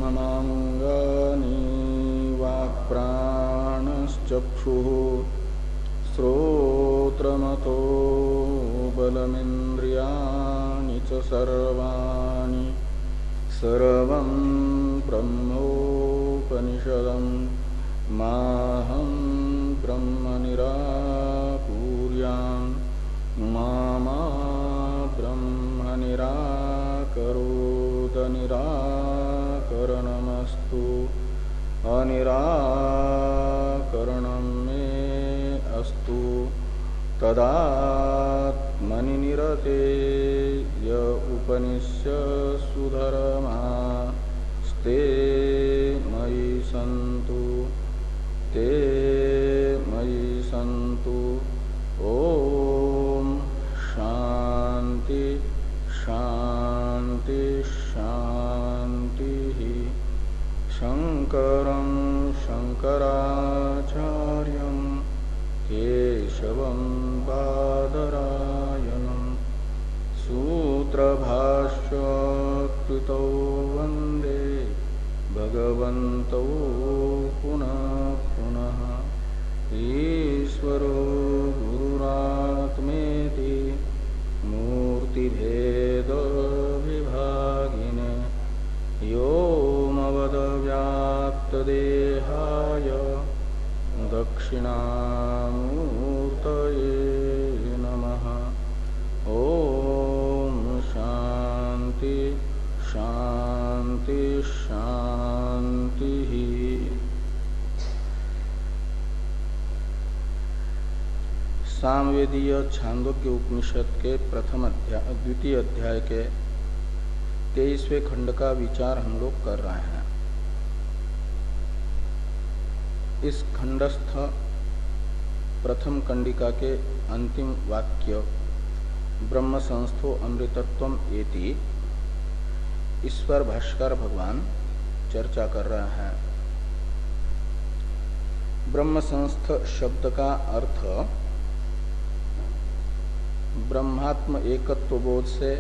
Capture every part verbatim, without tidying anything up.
कर्माण्यन्यान्यतमानाङ्गानि वाक्प्राणश्चक्षुः श्रोत्रमतो बलमिन्द्रियाणि च सर्वाणि सर्वं ब्रह्मोपनिषदं माहं ब्रह्म निराकुर्याम् मा मा ब्रह्म निराकरोद निराकरणमस्तु अनिराकरणं मे अस्तु तदात्मनि निरते य उपनिष्यसु धर्मास्ते मयि सन्तु ते मयि सन्तु। ओम शांति शांति शांति। शंकरं शंकराचार्यं केशवं बादरायणं सूत्रभाष्य कृतौ वन्दे भगवन्तौ पुनः पुनः। ईश्वरो गुरुरात्मेति मूर्तिभेद विभागिने व्योमवद्व्याप्तदेहाय दक्षिणामूर्तये नमः। ओम शांति शांति शांति। सामवेदीय छांदोग्य उपनिषद के प्रथम अध्याय द्वितीय अध्याय के तेईसवें खंड का विचार हम लोग कर रहे हैं। इस खंडस्थ प्रथम कंडिका के अंतिम वाक्य ब्रह्म संस्थो अमृतत्वम एति इस पर भाष्कर भगवान चर्चा कर रहे हैं। ब्रह्म संस्थ शब्द का अर्थ ब्रह्मात्म एकत्व बोध से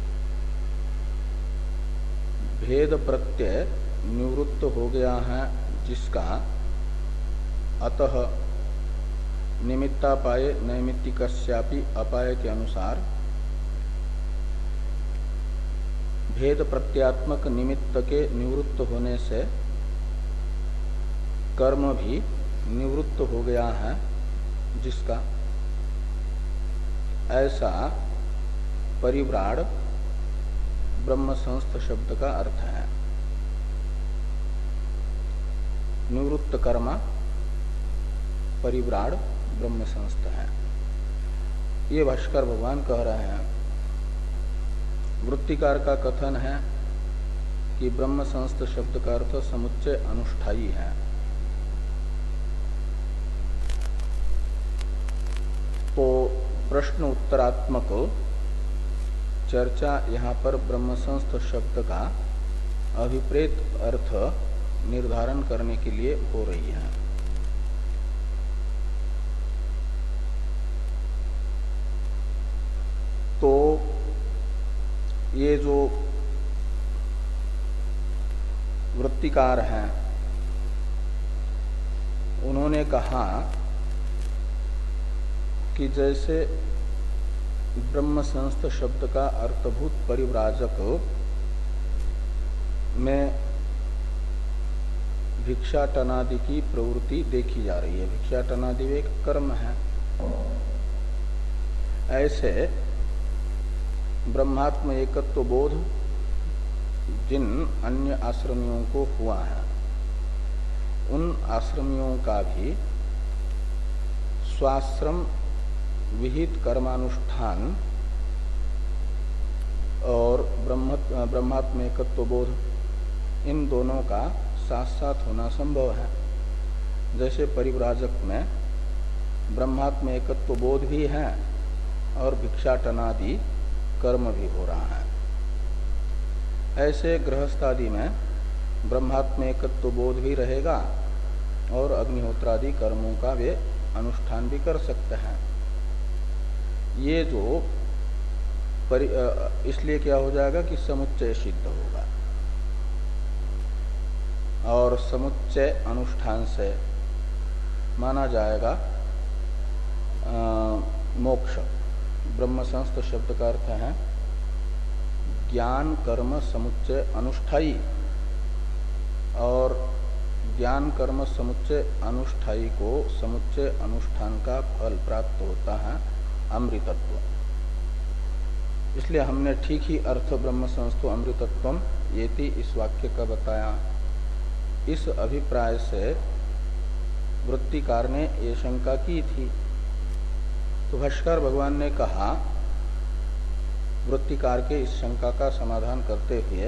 भेद प्रत्यय निवृत्त हो गया है, जिसका अतः निमित्तापाये नैमित्तिकस्यापि अपाय के अनुसार भेद प्रत्यात्मक निमित्त के निवृत्त होने से कर्म भी निवृत्त हो गया है, जिसका ऐसा परिव्राड ब्रह्म संस्थ शब्द का अर्थ है। निवृत्त कर्मा परिव्राड ब्रह्म संस्थ है। ये भाष्कर भगवान कह रहे हैं। वृत्तिकार का कथन है कि ब्रह्म संस्थ शब्द का अर्थ समुच्चय अनुष्ठायी है। तो प्रश्न उत्तरात्मक चर्चा यहाँ पर ब्रह्म संस्थ शब्द का अभिप्रेत अर्थ निर्धारण करने के लिए हो रही है। तो ये जो वृत्तिकार हैं, उन्होंने कहा कि जैसे ब्रह्म संस्थ शब्द का अर्थभूत परिव्राजक में भिक्षाटनादि की प्रवृत्ति देखी जा रही है। भिक्षाटनादि एक कर्म है। ऐसे ब्रह्मात्म एकत्व बोध जिन अन्य आश्रमियों को हुआ है, उन आश्रमियों का भी स्वाश्रम विहित कर्मानुष्ठान और ब्रह्म ब्रह्मात्म एकत्व बोध इन दोनों का साथ साथ होना संभव है। जैसे परिव्राजक में ब्रह्मात्म एकत्व बोध भी है और भिक्षाटनादि कर्म भी हो रहा है। ऐसे गृहस्थादि में ब्रह्मात्म एकत्व बोध भी रहेगा और अग्निहोत्रादि कर्मों का वे अनुष्ठान भी कर सकते हैं। ये जो परि, इसलिए क्या हो जाएगा कि समुच्चय सिद्ध होगा। और समुच्चय अनुष्ठान से माना जाएगा आ, मोक्ष। ब्रह्म संस्थ शब्द का अर्थ है ज्ञान कर्म समुच्चय अनुष्ठाई, और ज्ञान कर्म समुच्चय अनुष्ठाई को समुच्चय अनुष्ठान का फल प्राप्त होता है अमृतत्व। इसलिए हमने ठीक ही अर्थ ब्रह्म संस्थो अमृतत्वम येति इस वाक्य का बताया। इस अभिप्राय से वृत्तिकार ने ये शंका की थी, तो भाष्यकार भगवान ने कहा वृत्तिकार के इस शंका का समाधान करते हुए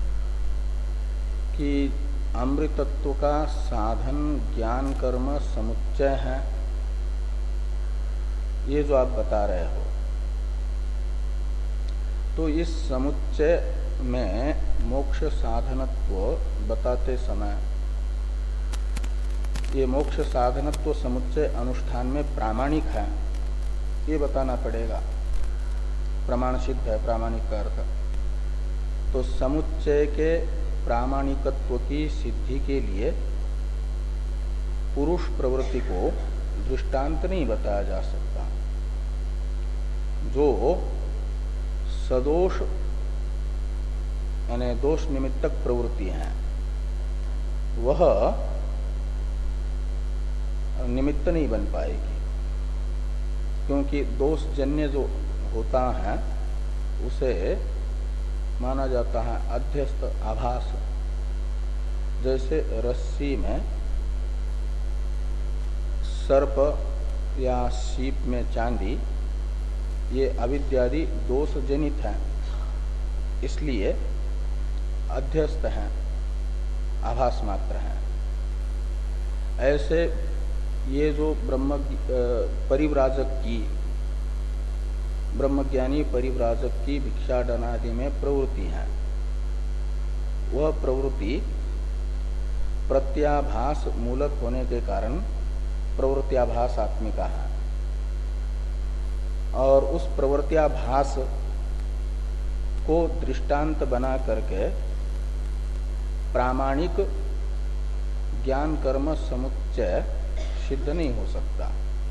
कि अमृतत्व का साधन ज्ञान कर्म समुच्चय है, ये जो आप बता रहे हो, तो इस समुच्चय में मोक्ष साधनत्व बताते समय ये मोक्ष साधनत्व समुच्चय अनुष्ठान में प्रामाणिक है, ये बताना पड़ेगा। प्रमाण सिद्ध है, प्रामाणिक का अर्थ। तो समुच्चय के प्रामाणिकत्व की सिद्धि के लिए पुरुष प्रवृत्ति को दृष्टांत नहीं बताया जा सकता। जो सदोष यानी दोष निमित्तक प्रवृत्ति है वह निमित्त नहीं बन पाएगी, क्योंकि दोष जन्य जो होता है उसे माना जाता है अध्यस्त आभास। जैसे रस्सी में सर्प या सीप में चांदी, ये अविद्यादि दोष जनित है, इसलिए अध्यस्त हैं, आभास मात्र हैं। ऐसे ये जो ब्रह्म परिव्राजक की ब्रह्मज्ञानी परिव्राजक की भिक्षाटन आदि में प्रवृत्ति है, वह प्रवृत्ति प्रत्याभास मूलक होने के कारण प्रवृत्त्याभास आत्मिका है, और उस प्रवृत्त्याभास को दृष्टांत बना करके प्रामाणिक ज्ञान कर्म समुच्चय सिद्ध नहीं हो सकता।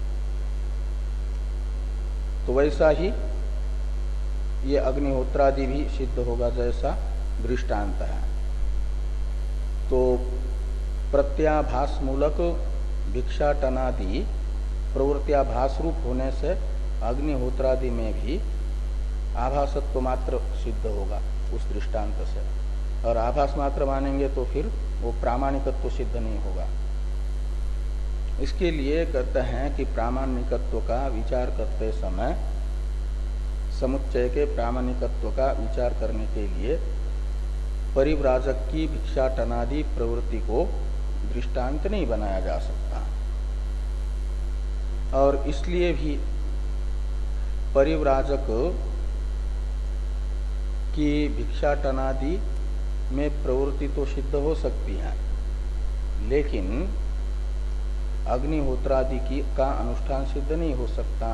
तो वैसा ही ये अग्निहोत्रादि भी सिद्ध होगा जैसा दृष्टांत है। तो प्रत्याभास मूलक भिक्षाटनादि प्रवृत्त्याभास रूप होने से अग्निहोत्रादि में भी आभासत्व मात्र सिद्ध होगा उस दृष्टांत से, और आभास मात्र मानेंगे तो फिर वो प्रामाणिकत्व सिद्ध नहीं होगा। इसके लिए कहते हैं कि प्रामाणिकत्व का विचार करते समय समुच्चय के प्रामाणिकत्व का विचार करने के लिए परिव्राजक की भिक्षाटनादि प्रवृत्ति को दृष्टांत नहीं बनाया जा सकता। और इसलिए भी परिव्राजक की भिक्षाटनादि में प्रवृत्ति तो सिद्ध हो सकती है, लेकिन अग्निहोत्रादि की का अनुष्ठान सिद्ध नहीं हो सकता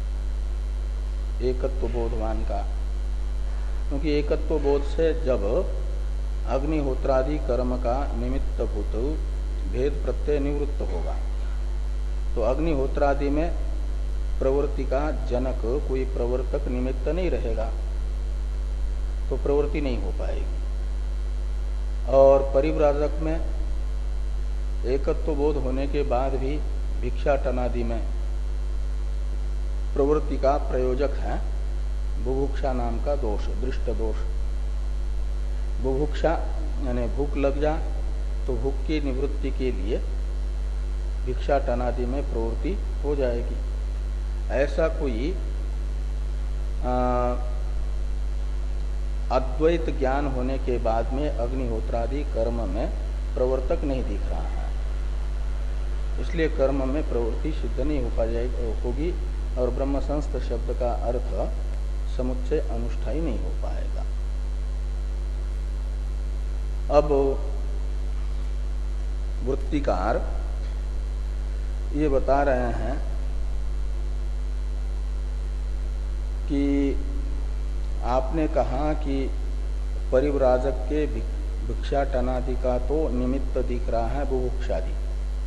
एकत्व बोधवान का, क्योंकि एकत्व बोध से जब अग्निहोत्रादि कर्म का निमित्त भूत भेद प्रत्यय निवृत्त होगा, तो अग्निहोत्रादि में प्रवृत्ति का जनक कोई प्रवर्तक निमित्त नहीं रहेगा, तो प्रवृत्ति नहीं हो पाएगी। और परिव्राजक में एकत्व बोध होने के बाद भी भिक्षाटनादि में प्रवृत्ति का प्रयोजक है बुभुक्षा नाम का दोष, दृष्ट दोष। बुभुक्षा यानी भूख लग जा तो भूख की निवृत्ति के लिए भिक्षाटनादि में प्रवृत्ति हो जाएगी। ऐसा कोई अद्वैत ज्ञान होने के बाद में अग्निहोत्रादि कर्म में प्रवर्तक नहीं दिख रहा है, इसलिए कर्म में प्रवृत्ति सिद्ध नहीं हो पा जाएगी होगी, और ब्रह्म संस्थ शब्द का अर्थ समुच्चय अनुष्ठाई नहीं हो पाएगा। अब वृत्तिकार ये बता रहे हैं कि आपने कहा कि परिव्राजक के भिक्षाटनादि का तो निमित्त दिख रहा है बुभुक्षादि,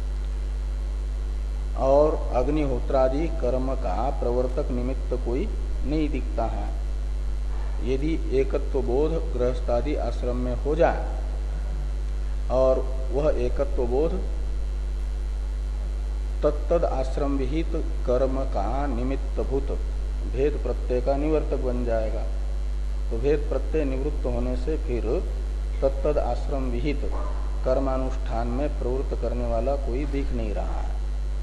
और अग्निहोत्रादि कर्म का प्रवर्तक निमित्त कोई नहीं दिखता है। यदि एकत्व बोध गृहस्थादि आश्रम में हो जाए और वह एकत्व बोध तत्तद आश्रम विहित कर्म का निमित्तभूत भेद प्रत्यय का निवर्तक बन जाएगा, तो भेद प्रत्यय निवृत्त होने से फिर तत्तद आश्रम विहित कर्मानुष्ठान में प्रवृत्त करने वाला कोई दिख नहीं रहा है।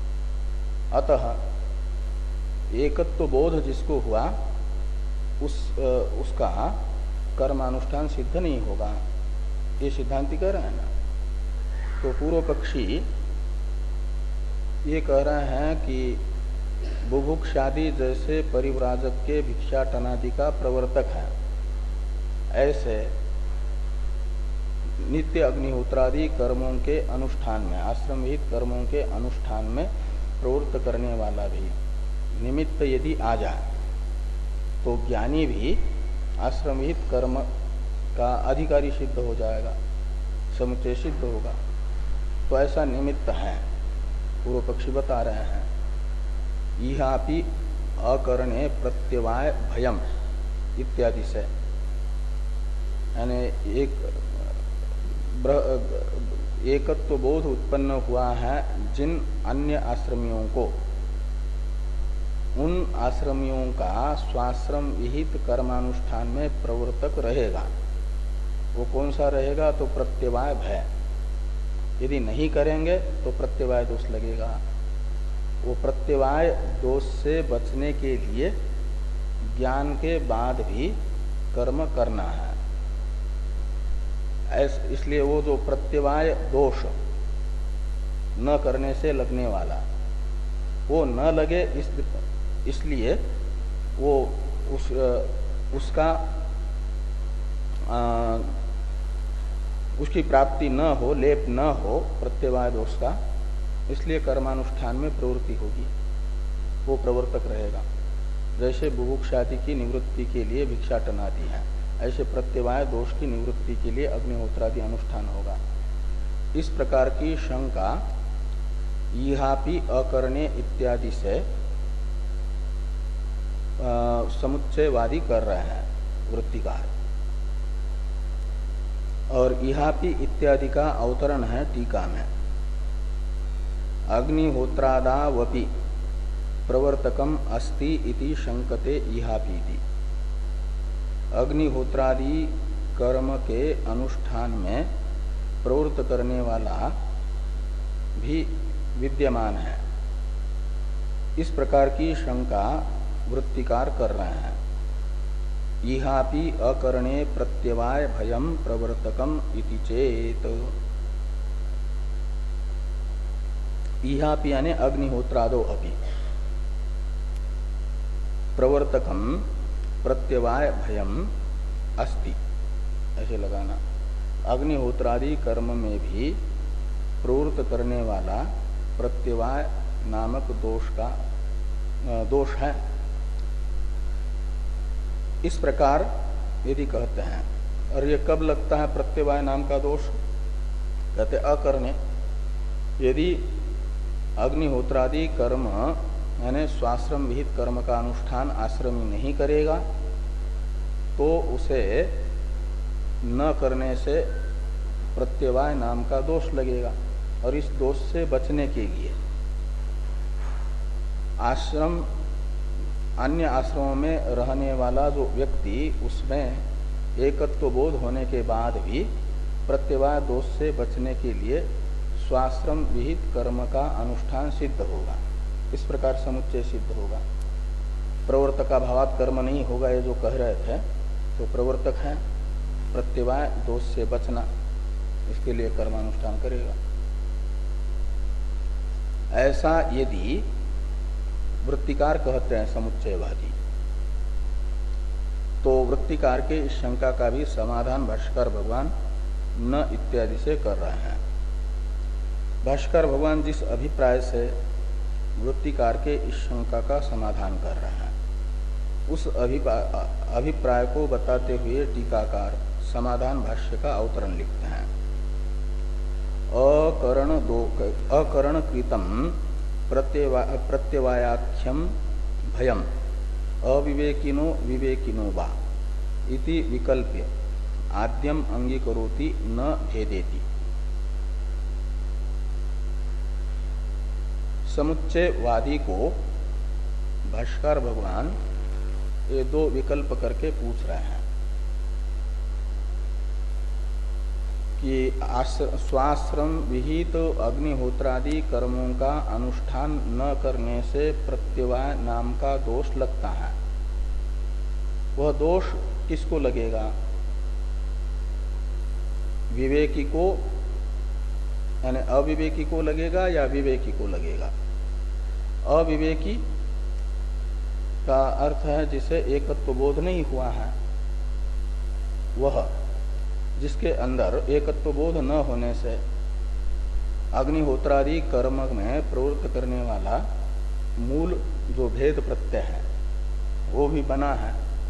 अतः एकत्व बोध जिसको हुआ उस उसका कर्मानुष्ठान सिद्ध नहीं होगा, ये सिद्धांति कह रहे हैं ना। तो पूर्व पक्षी ये कह रहे हैं कि बुभुक्षादि जैसे परिव्राजक के भिक्षाटनादि का प्रवर्तक है, ऐसे नित्य अग्निहोत्रादि कर्मों के अनुष्ठान में, आश्रम विहित कर्मों के अनुष्ठान में प्रवृत्त करने वाला भी निमित्त यदि आ जाए तो ज्ञानी भी आश्रम विहित कर्म का अधिकारी सिद्ध हो जाएगा, समुच्चय सिद्ध होगा। तो ऐसा निमित्त है, पूर्व पक्षी बता रहे हैं। इहापि अकरणे प्रत्यवाय भयम इत्यादि से, यानी एक एकत्व बोध उत्पन्न हुआ है जिन अन्य आश्रमियों को, उन आश्रमियों का स्वाश्रम विहित कर्मानुष्ठान में प्रवर्तक रहेगा। वो कौन सा रहेगा? तो प्रत्यवाय भय। यदि नहीं करेंगे तो प्रत्यवाय दोष लगेगा। वो प्रत्यवाय दोष से बचने के लिए ज्ञान के बाद भी कर्म करना है। इसलिए वो जो प्रत्यवाय दोष न करने से लगने वाला, वो न लगे, इस इसलिए वो उस उसका आ, उसकी प्राप्ति न हो, लेप न हो प्रत्यवाय दोष का, इसलिए कर्मानुष्ठान में प्रवृत्ति होगी, वो प्रवर्तक रहेगा। जैसे बुभुक्षादि की निवृत्ति के लिए भिक्षाटनादि है, ऐसे प्रत्यवाय दोष की निवृत्ति के लिए अग्निहोत्रादि अनुष्ठान होगा। इस प्रकार की शंका इहापि अकरणे इत्यादि से समुच्चयवादी कर रहे हैं वृत्तिकार। और इहापि इत्यादि का अवतरण है टीका में, अग्निहोत्रादावपि प्रवर्तकम अस्ति इति शंकते इहापीति। अग्निहोत्रादि कर्म के अनुष्ठान में प्रवृत्त करने वाला भी विद्यमान है, इस प्रकार की शंका वृत्तिकार कर रहे हैं। इहापि अकरणे प्रत्यवाय भयम प्रवर्तकम इति चेत। इहापि यानी अग्निहोत्रादो अपि प्रवर्तकम प्रत्यवाय भयम अस्ति, ऐसे लगाना। अग्निहोत्रादि कर्म में भी प्रवृत्त करने वाला प्रत्यवाय नामक दोष का दोष है। इस प्रकार यदि कहते हैं, और ये कब लगता है प्रत्यवाय नाम का दोष? कहते अकरणे, यदि अग्निहोत्रादि कर्म यानी स्वाश्रम विहित कर्म का अनुष्ठान आश्रमी नहीं करेगा तो उसे न करने से प्रत्यवाय नाम का दोष लगेगा। और इस दोष से बचने के लिए आश्रम अन्य आश्रमों में रहने वाला जो व्यक्ति, उसमें एकत्व बोध होने के बाद भी प्रत्यवाय दोष से बचने के लिए स्वाश्रम विहित कर्म का अनुष्ठान सिद्ध होगा। इस प्रकार समुच्चय सिद्ध होगा। प्रवर्तक का भावात कर्म नहीं होगा, ये जो कह रहे थे, तो प्रवर्तक है प्रत्यवाय दोष से बचना, इसके लिए कर्मानुष्ठान करेगा। ऐसा यदि वृत्तिकार कहते हैं समुच्चयवादी, तो वृत्तिकार के इस शंका का भी समाधान भाष्कर भगवान न इत्यादि से कर रहे हैं। भाष्कर भगवान जिस अभिप्राय से वृत्तिकार के इस शंका का समाधान कर रहे हैं, उस अभिप्राय को बताते हुए टीकाकार समाधान भाष्य का अवतरण लिखते हैं। अकरण दो अकरण कृतम प्रत्यवा प्रत्यवायाख्यम भयम अविवेकिनो विवेकिनो वा इति विकल्प्य आद्यम अंगीकरोति न भेदेति। समुच्चयवादी को भाष्कर भगवान ये दो विकल्प करके पूछ रहे हैं कि स्वाश्रम विहित अग्निहोत्रादि कर्मों का अनुष्ठान न करने से प्रत्यवाय नाम का दोष लगता है। वह दोष किसको लगेगा? विवेकी को यानी अविवेकी को लगेगा या विवेकी को लगेगा? अविवेकी का अर्थ है जिसे एकत्व बोध नहीं हुआ है, वह जिसके अंदर एकत्व बोध न होने से अग्निहोत्रादि कर्म में प्रवृत्त करने वाला मूल जो भेद प्रत्यय है वो भी बना है,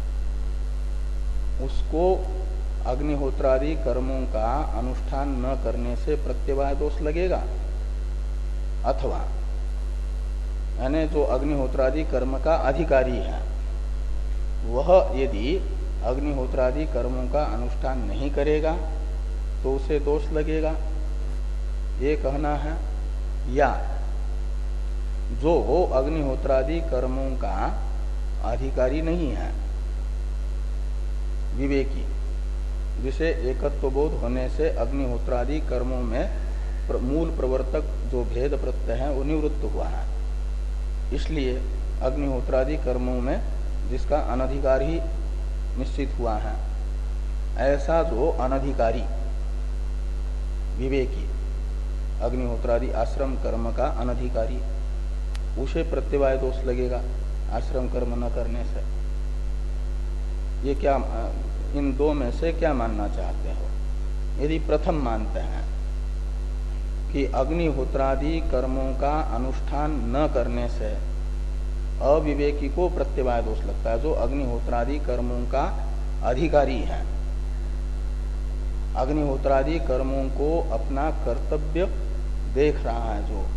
उसको अग्निहोत्रादि कर्मों का अनुष्ठान न करने से प्रत्यवाय दोष लगेगा। अथवा यानी जो अग्निहोत्रादि कर्म का अधिकारी है वह यदि अग्निहोत्रादि कर्मों का अनुष्ठान नहीं करेगा तो उसे दोष लगेगा, ये कहना है। या जो अग्निहोत्रादि कर्मों का अधिकारी नहीं है, विवेकी, जिसे एकत्व बोध होने से अग्निहोत्रादि कर्मों में प्र, मूल प्रवर्तक जो भेद प्रत्यय है वो निवृत्त हुआ है, इसलिए अग्निहोत्रादि कर्मों में जिसका अनधिकार ही निश्चित हुआ है, ऐसा जो अनधिकारी विवेकी अग्निहोत्रादि आश्रम कर्म का अनधिकारी, उसे प्रत्यवाय दोष लगेगा आश्रम कर्म न करने से। ये क्या, इन दो में से क्या मानना चाहते हो? यदि प्रथम मानते हैं कि अग्निहोत्रादि कर्मों का अनुष्ठान न करने से अविवेकी को प्रत्यवाय दोष लगता है, जो अग्निहोत्रादि कर्मों का अधिकारी है, अग्निहोत्रादि कर्मों को अपना कर्तव्य देख रहा है जो,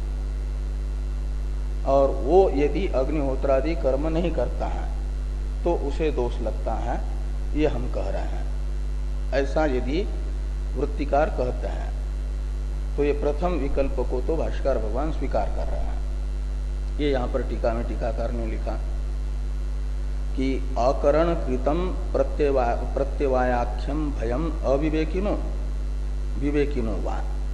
और वो यदि अग्निहोत्रादि कर्म नहीं करता है तो उसे दोष लगता है, ये हम कह रहे हैं। ऐसा यदि वृत्तिकार कहते हैं तो ये प्रथम विकल्प को तो भाष्कर भगवान स्वीकार कर रहे हैं। ये यहाँ पर टीका में टीकाकार ने लिखा कि अकरण कृतम प्रत्यवा प्रत्यवायाख्यम भयम अविवेकिनो विवेकिनो वा।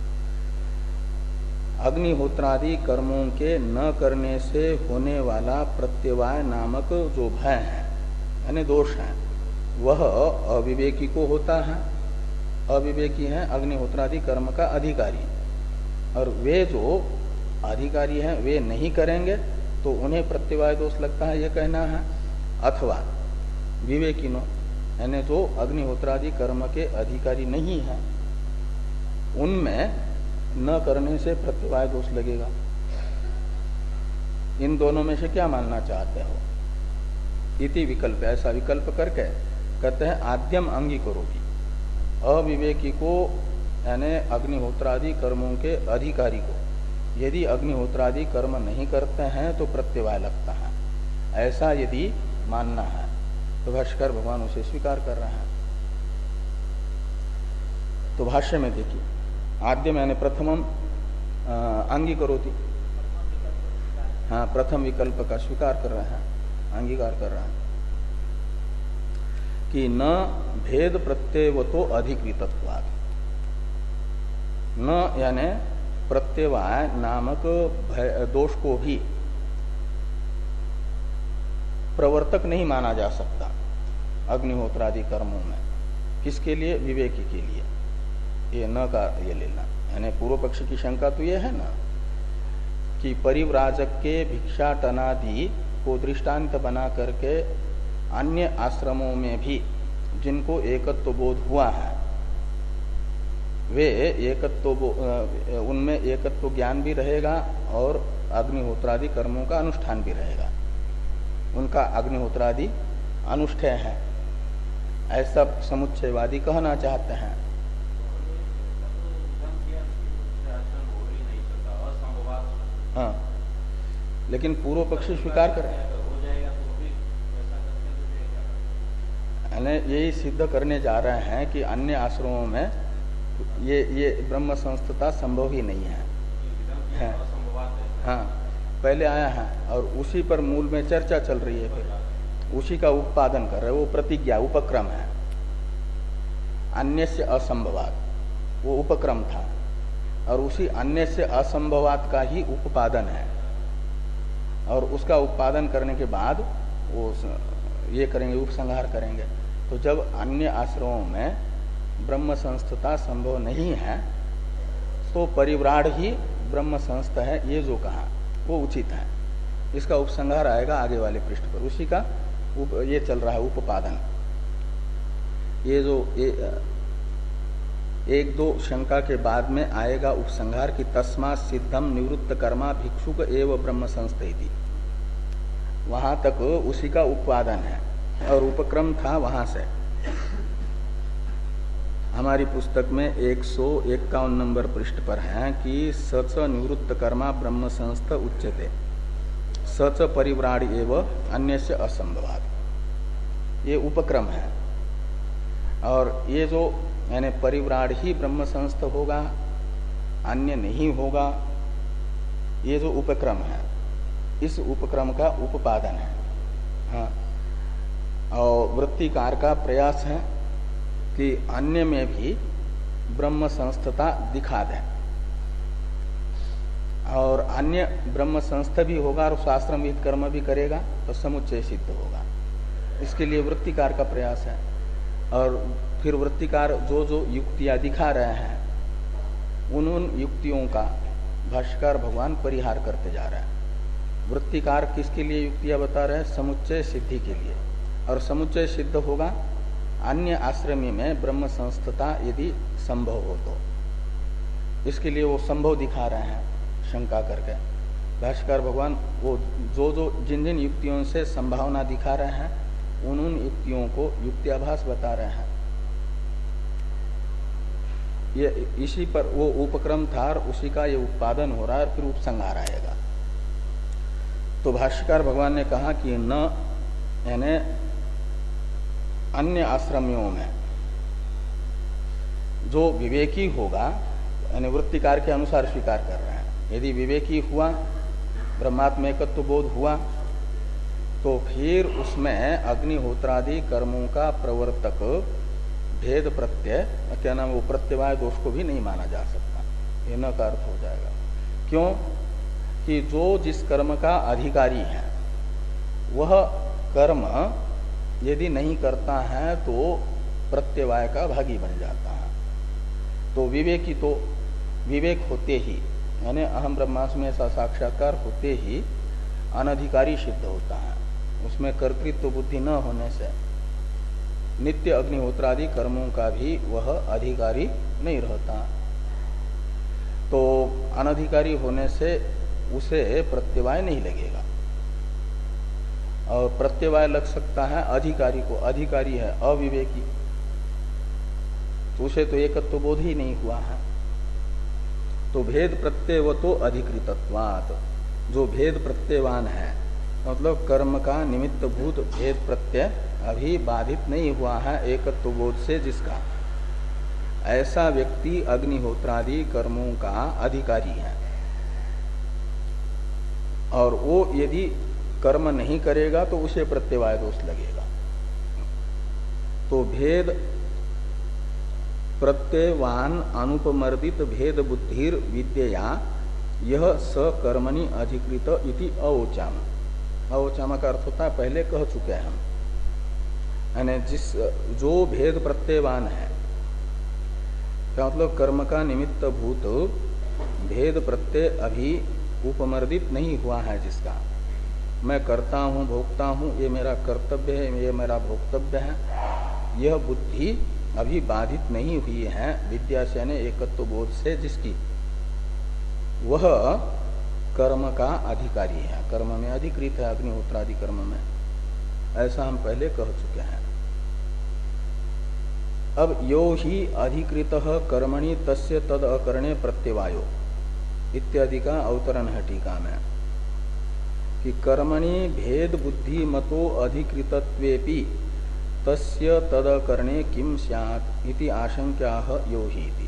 अग्निहोत्रादि कर्मों के न करने से होने वाला प्रत्यवाय नामक जो भय है यानी दोष है, वह अविवेकी को होता है। अविवेकी है अग्निहोत्रादि कर्म का अधिकारी, और वे जो अधिकारी हैं वे नहीं करेंगे तो उन्हें प्रत्यवाय दोष लगता है, ये कहना है। अथवा विवेकिनो यानी जो अग्निहोत्रादि कर्म के अधिकारी नहीं है उनमें न करने से प्रत्यवाय दोष लगेगा। इन दोनों में से क्या मानना चाहते हो? इति विकल्प, ऐसा विकल्प करके कहते हैं आद्यम अंगीकरोति। अविवेकी को यानी अग्निहोत्रादि कर्मों के अधिकारी को यदि अग्निहोत्रादि कर्म नहीं करते हैं तो प्रत्यवाय लगता है, ऐसा यदि मानना है तो भाष्कर भगवान उसे स्वीकार कर रहे हैं। तो भाष्य में देखिए, आद्यम यानी प्रथमम अंगीकरोति, हाँ प्रथम विकल्प का स्वीकार कर रहे हैं, अंगीकार कर रहे हैं कि न भेद प्रत्ययवतो अधिकृतत्वात्, न यानी प्रत्यवाय नामक दोष को भी प्रवर्तक नहीं माना जा सकता अग्निहोत्रादि कर्मों में। किसके लिए? विवेकी के लिए। ये न का ये लेना, यानी पूर्व पक्ष की शंका तो ये है ना कि परिव्राजक के भिक्षाटनादि को दृष्टांत बना करके अन्य आश्रमों में भी जिनको एकत्व बोध हुआ है वे एकत्व उनमें एकत्व ज्ञान भी रहेगा और अग्निहोत्रादि कर्मों का अनुष्ठान भी रहेगा, उनका अग्निहोत्रादि अनुष्ठेय है। ऐसा समुच्चयवादी कहना चाहते हैं। हाँ, लेकिन पूर्व पक्षी स्वीकार करें, यही सिद्ध करने जा रहे हैं कि अन्य आश्रमों में ये ये ब्रह्म संस्थता संभव ही नहीं है, है। हाँ, पहले आया है और उसी पर मूल में चर्चा चल रही है, फिर उसी का उत्पादन कर रहे, वो प्रतिज्ञा उपक्रम है। अन्य से असंभवात वो उपक्रम था और उसी अन्य से असंभवात का ही उपादन है, और उसका उत्पादन करने के बाद वो ये करेंगे, उपसंहार करेंगे। तो जब अन्य आश्रमों में ब्रह्म संस्थता संभव नहीं है तो परिव्राड ही ब्रह्म संस्थ है, ये जो कहा वो उचित है। इसका उपसंहार आएगा आगे वाले पृष्ठ पर, उसी का उप, ये चल रहा है उपादन। ये जो ये, एक दो शंका के बाद में आएगा उपसंहार की तस्मा सिद्धम निवृत्त कर्मा भिक्षुक एवं ब्रह्म संस्थेति, वहां तक उसी का उत्पादन है और उपक्रम था वहां से। हमारी पुस्तक में एक सौ इक्यावन नंबर पृष्ठ पर है कि सच निवृत्त कर्मा ब्रह्म संस्थ उच्यते सच परिव्राड एवं अन्य से असंभवात, ये उपक्रम है। और ये जो यानी परिव्राड ही ब्रह्म संस्थ होगा, अन्य नहीं होगा, ये जो उपक्रम है, इस उपक्रम का उपादन है। हाँ, और वृत्तिकार का प्रयास है कि अन्य में भी ब्रह्म संस्थता दिखा दें, और अन्य ब्रह्म संस्थ भी होगा और शास्त्र विहित कर्म भी करेगा तो समुच्चय सिद्ध होगा। इसके लिए वृत्तिकार का प्रयास है। और फिर वृत्तिकार जो जो युक्तियां दिखा रहे हैं उन उन युक्तियों का भाष्यकार भगवान परिहार करते जा रहे हैं। वृत्तिकार किसके लिए युक्तियां बता रहे हैं? समुच्चय सिद्धि के लिए। और समुच्चय सिद्ध होगा अन्य आश्रमी में ब्रह्म संस्थता यदि संभव हो तो, इसके लिए वो संभव दिखा रहे हैं शंका करके। भाष्यकार भगवान वो जो जो जिन जिन युक्तियों से संभावना दिखा रहे हैं उन उन युक्तियों को युक्त्याभास बता रहे हैं। ये इसी पर वो उपक्रम था और उसी का ये उत्पादन हो रहा है और फिर उपसंहार आएगा। तो भाष्यकार भगवान ने कहा कि न यानी अन्य आश्रमियों में जो विवेकी होगा, यानी वृत्तिकार के अनुसार स्वीकार कर रहे हैं, यदि विवेकी हुआ, ब्रह्मात्म एकत्व बोध हुआ, तो फिर उसमें अग्निहोत्रादि कर्मों का प्रवर्तक भेद प्रत्यय, क्या नाम, वो प्रत्यवाय दोष को भी नहीं माना जा सकता। ये न का अर्थ हो जाएगा। क्यों कि जो जिस कर्म का अधिकारी है वह कर्म यदि नहीं करता है तो प्रत्यवाय का भागी बन जाता है। तो विवेकी तो विवेक होते ही, यानी अहम ब्रह्मास्मि ऐसा साक्षात्कार होते ही अनधिकारी सिद्ध होता है। उसमें कर्तृत्व बुद्धि न होने से नित्य अग्निहोत्रादि कर्मों का भी वह अधिकारी नहीं रहता। तो अनधिकारी होने से उसे प्रत्यवाय नहीं लगेगा, और प्रत्यवाय लग सकता है अधिकारी को। अधिकारी है अविवेकी, तो उसे तो एकत्व बोध ही नहीं हुआ है। तो भेद प्रत्ययवतो अधिकृतत्वात्, जो भेद प्रत्ययवान है, मतलब कर्म का निमित्त भूत भेद प्रत्यय अभी बाधित नहीं हुआ है एकत्व बोध से जिसका, ऐसा व्यक्ति अग्निहोत्रादि कर्मों का अधिकारी है। और वो यदि कर्म नहीं करेगा तो उसे प्रत्यवाय दोष लगेगा। तो भेद प्रत्ययवान अनुपमर्दित भेद बुद्धिर विद्या यह सकर्मणि अधिकृत इति अवोचाम। अवोचाम का अर्थ होता है पहले कह चुके हैं हम, यानी जिस जो भेद प्रत्ययवान है, क्या मतलब कर्म का निमित्त भूत भेद प्रत्यय अभी उपमर्दित नहीं हुआ है, जिसका मैं करता हूँ भोगता हूँ, ये मेरा कर्तव्य है, ये मेरा भोक्तव्य है, यह बुद्धि अभी बाधित नहीं हुई है विद्या से यानी एकत्व बोध से जिसकी, वह कर्म का अधिकारी है, कर्म में अधिकृत है, अग्निहोत्रादि कर्म में। ऐसा हम पहले कह चुके हैं। अब यो ही अधिकृतः कर्मणि तस्य तद अकरणे प्रत्यवायो इत्यादि का अवतरण है टीका में कि कर्मणि भेद बुद्धि मतो अधिकृतत्वेपि तस्य तदकरणे किम स्यात् इति आशंक्याः यो ही इति।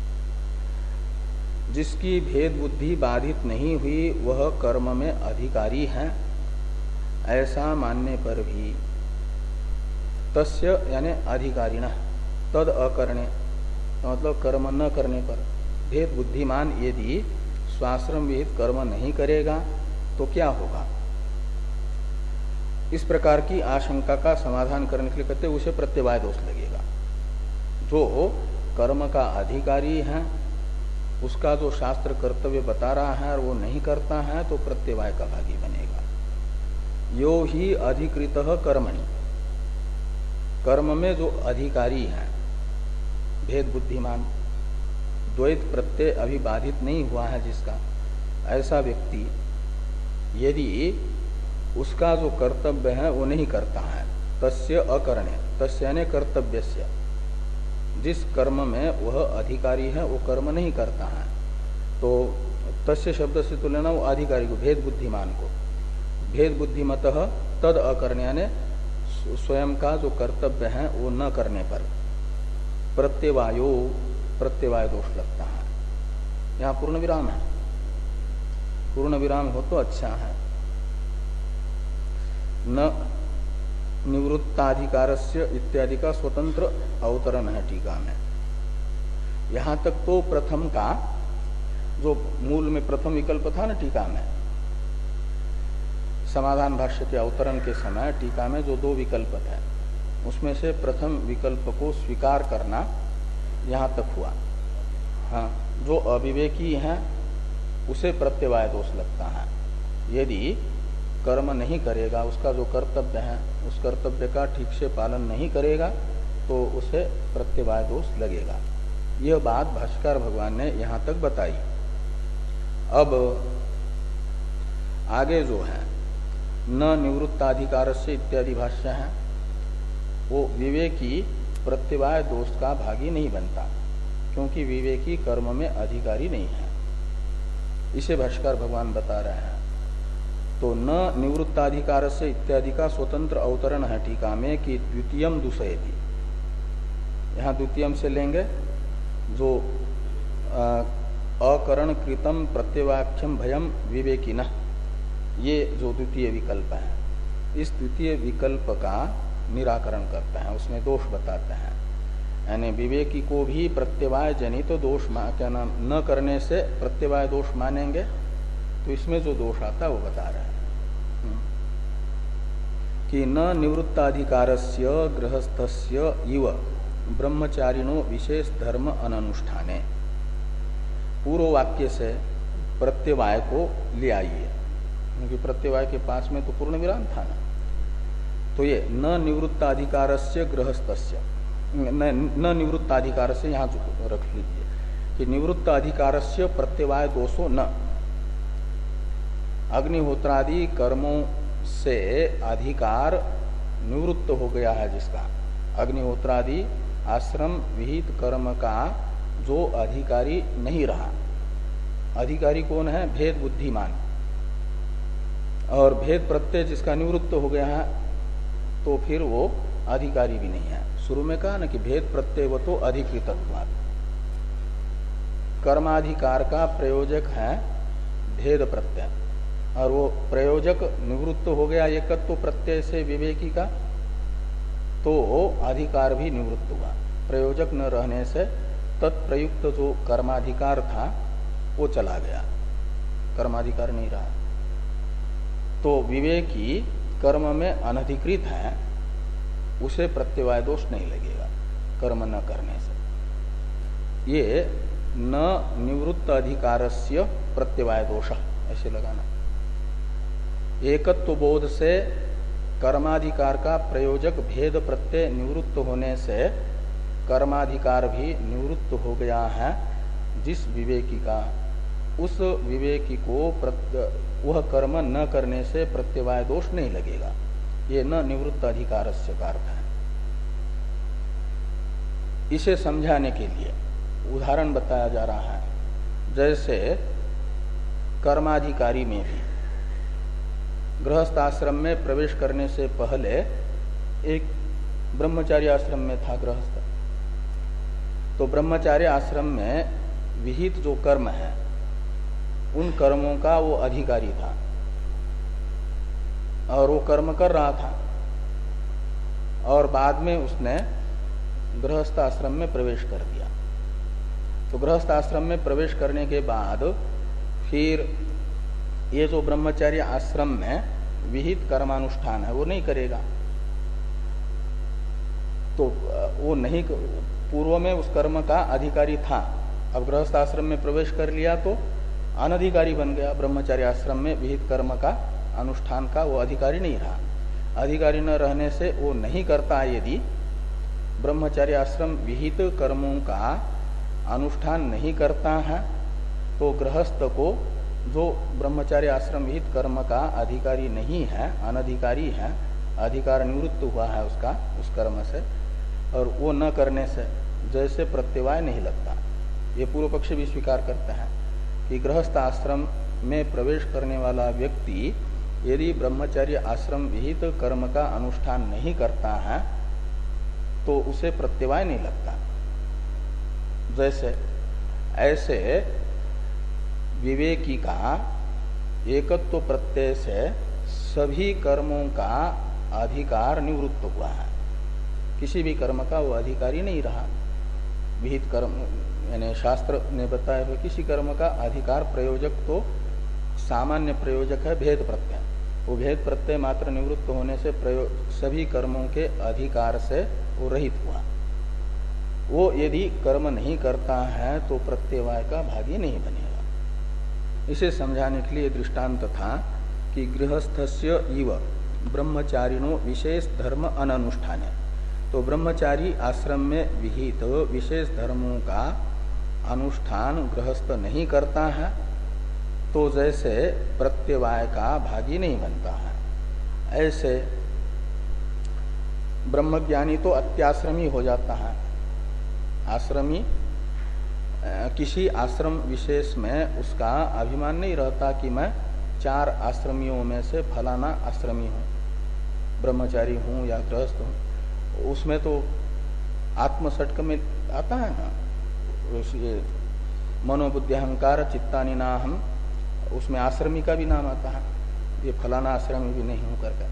जिसकी भेद बुद्धि बाधित नहीं हुई वह कर्म में अधिकारी है ऐसा मानने पर भी तस्य यानी अधिकारिणः तद अकरणे मतलब कर्म न करने पर भेद बुद्धिमान यदि स्वाश्रम विहित कर्म नहीं करेगा तो क्या होगा, इस प्रकार की आशंका का समाधान करने के लिए कहते उसे प्रत्यवाय दोष लगेगा। जो कर्म का अधिकारी है उसका जो शास्त्र कर्तव्य बता रहा है और वो नहीं करता है तो प्रत्यवाय का भागी बनेगा। यो ही अधिकृतः कर्मणि, कर्म में जो अधिकारी है भेद बुद्धिमान द्वैत प्रत्यय अभी बाधित नहीं हुआ है जिसका, ऐसा व्यक्ति यदि उसका जो कर्तव्य है वो नहीं करता है तस्य अकरणे, तस्य यानी कर्तव्यस्य, जिस कर्म में वह अधिकारी है वो कर्म नहीं करता है तो तस्य शब्द से तो लेना वो अधिकारी को भेद बुद्धिमान को, भेद बुद्धिमतः तद अकरणे यानी स्वयं का जो कर्तव्य है वो न करने पर प्रत्यवायो प्रत्यवाय दोष लगता है। यहाँ पूर्ण विराम है, पूर्ण विराम हो तो अच्छा है। न निवृत्ताधिकारस्य इत्यादि का स्वतंत्र अवतरण है टीका में। यहां तक तो प्रथम का जो मूल में प्रथम विकल्प था ना टीका में, समाधान भाष्य के अवतरण के समय टीका में जो दो विकल्प थे उसमें से प्रथम विकल्प को स्वीकार करना यहां तक हुआ। हाँ, जो अविवेकी है उसे प्रत्यवाय दोष लगता है। यदि कर्म नहीं करेगा, उसका जो कर्तव्य है उस कर्तव्य का ठीक से पालन नहीं करेगा तो उसे प्रत्यवाय दोष लगेगा। यह बात भाष्यकार भगवान ने यहाँ तक बताई। अब आगे जो है न निवृत्ताधिकारस्य इत्यादि भाष्य है वो विवेकी प्रत्यवाय दोष का भागी नहीं बनता क्योंकि विवेकी कर्म में अधिकारी नहीं है, इसे भाष्यकार भगवान बता रहे हैं। तो न निवृत्ताधिकार से इत्यादि का स्वतंत्र अवतरण है टीका में कि द्वितीयम दूषयति, यहाँ द्वितीयम से लेंगे जो अकरण कृतम प्रत्यवाख्यम भयम विवेकिनः, ये जो द्वितीय विकल्प है इस द्वितीय विकल्प का निराकरण करते हैं, उसमें दोष बताते हैं। यानी विवेकी को भी प्रत्यवाय जनित तो दोष क्या नाम न करने से प्रत्यवाय दोष मानेंगे तो इसमें जो दोष आता है वो बता रहे हैं कि न निवृत्ताधिकारस्य गृहस्थस्य इव ब्रह्मचारिणो विशेष धर्म अननुष्ठाने, पूर्व वाक्य से प्रत्यवाय को ले आइए क्योंकि प्रत्यवाय के पास में तो पूर्ण विराम था ना। तो ये न निवृत्ताधिकारस्य गृहस्थस्य, न निवृत्ताधिकार से यहाँ रख लीजिए कि निवृत्ताधिकारस्य प्रत्यवाय दोषो न, अग्निहोत्रादि कर्मों से अधिकार निवृत्त हो गया है जिसका, अग्निहोत्रादि आश्रम विहित कर्म का जो अधिकारी नहीं रहा, अधिकारी कौन है भेद बुद्धिमान, और भेद प्रत्यय जिसका निवृत्त हो गया है तो फिर वो अधिकारी भी नहीं है। शुरू में कहा ना कि भेद प्रत्यय वो तो अधिकृतत्वात्, कर्माधिकार का प्रयोजक है भेद प्रत्यय और वो प्रयोजक निवृत्त हो गया एकत्व प्रत्यय से विवेकी का तो अधिकार भी निवृत्त हुआ। प्रयोजक न रहने से तत्प्रयुक्त जो कर्माधिकार था वो चला गया, कर्माधिकार नहीं रहा। तो विवेकी कर्म में अनधिकृत है उसे प्रत्यवाय दोष नहीं लगेगा कर्म न करने से। ये न निवृत्त अधिकारस्य प्रत्यवाय दोष ऐसे लगाना। एकत्व बोध से कर्माधिकार का प्रयोजक भेद प्रत्यय निवृत्त होने से कर्माधिकार भी निवृत्त हो गया है जिस विवेकी का, उस विवेकी को वह कर्म न करने से प्रत्यवाय दोष नहीं लगेगा। ये न निवृत्त अधिकारस्य का अर्थ है। इसे समझाने के लिए उदाहरण बताया जा रहा है। जैसे कर्माधिकारी में भी गृहस्थ आश्रम में प्रवेश करने से पहले एक ब्रह्मचारी आश्रम में था गृहस्थ, तो ब्रह्मचारी आश्रम में विहित जो कर्म है उन कर्मों का वो अधिकारी था और वो कर्म कर रहा था, और बाद में उसने गृहस्थ आश्रम में प्रवेश कर दिया। तो गृहस्थ आश्रम में प्रवेश करने के बाद फिर ये जो ब्रह्मचारी आश्रम में विहित कर्मानुष्ठान है वो नहीं करेगा, तो वो नहीं, पूर्व में उस कर्म का अधिकारी था, अब गृहस्थ आश्रम में प्रवेश कर लिया तो अनधिकारी बन गया। ब्रह्मचारी आश्रम में विहित कर्म का अनुष्ठान का वो अधिकारी नहीं रहा। अधिकारी न रहने से वो नहीं करता। यदि ब्रह्मचारी आश्रम विहित कर्मों का अनुष्ठान नहीं करता है तो गृहस्थ को, जो ब्रह्मचारी आश्रम विहित कर्म का अधिकारी नहीं है, अनधिकारी है, अधिकार निवृत्त हुआ है उसका उस कर्म से, और वो न करने से जैसे प्रत्यवाय नहीं लगता। ये पूर्व पक्ष भी स्वीकार करता है कि गृहस्थ आश्रम में प्रवेश करने वाला व्यक्ति यदि ब्रह्मचारी आश्रम विहित कर्म का अनुष्ठान नहीं करता है तो उसे प्रत्यवाय नहीं लगता। जैसे ऐसे विवेकी का एकत्व प्रत्यय से सभी कर्मों का अधिकार निवृत्त हुआ है, किसी भी कर्म का वो अधिकारी नहीं रहा। विहित कर्म यानी शास्त्र ने बताया हुआ किसी कर्म का अधिकार प्रयोजक तो सामान्य प्रयोजक है भेद प्रत्यय, वो भेद प्रत्यय मात्र निवृत्त होने से प्रयोग सभी कर्मों के अधिकार से वो रहित हुआ। वो यदि कर्म नहीं करता है तो प्रत्यवाय का भागी नहीं बनेगा। इसे समझाने के लिए दृष्टांत था कि गृहस्थस्य इव ब्रह्मचारिणो विशेष धर्म अननुष्ठाने, तो ब्रह्मचारी आश्रम में विहित विशेष धर्मों का अनुष्ठान गृहस्थ नहीं करता है तो जैसे प्रत्यवाय का भागी नहीं बनता है, ऐसे ब्रह्मज्ञानी तो अत्याश्रमी हो जाता है। आश्रमी किसी आश्रम विशेष में उसका अभिमान नहीं रहता कि मैं चार आश्रमियों में से फलाना आश्रमी हूँ, ब्रह्मचारी हूँ या गृहस्थ हूँ। उसमें तो आत्मसटक में आता है ना, ये मनोबुद्धि अहंकार चित्तानि नाहम, उसमें आश्रमी का भी नाम आता है, ये फलाना आश्रमी भी नहीं हूँ करके,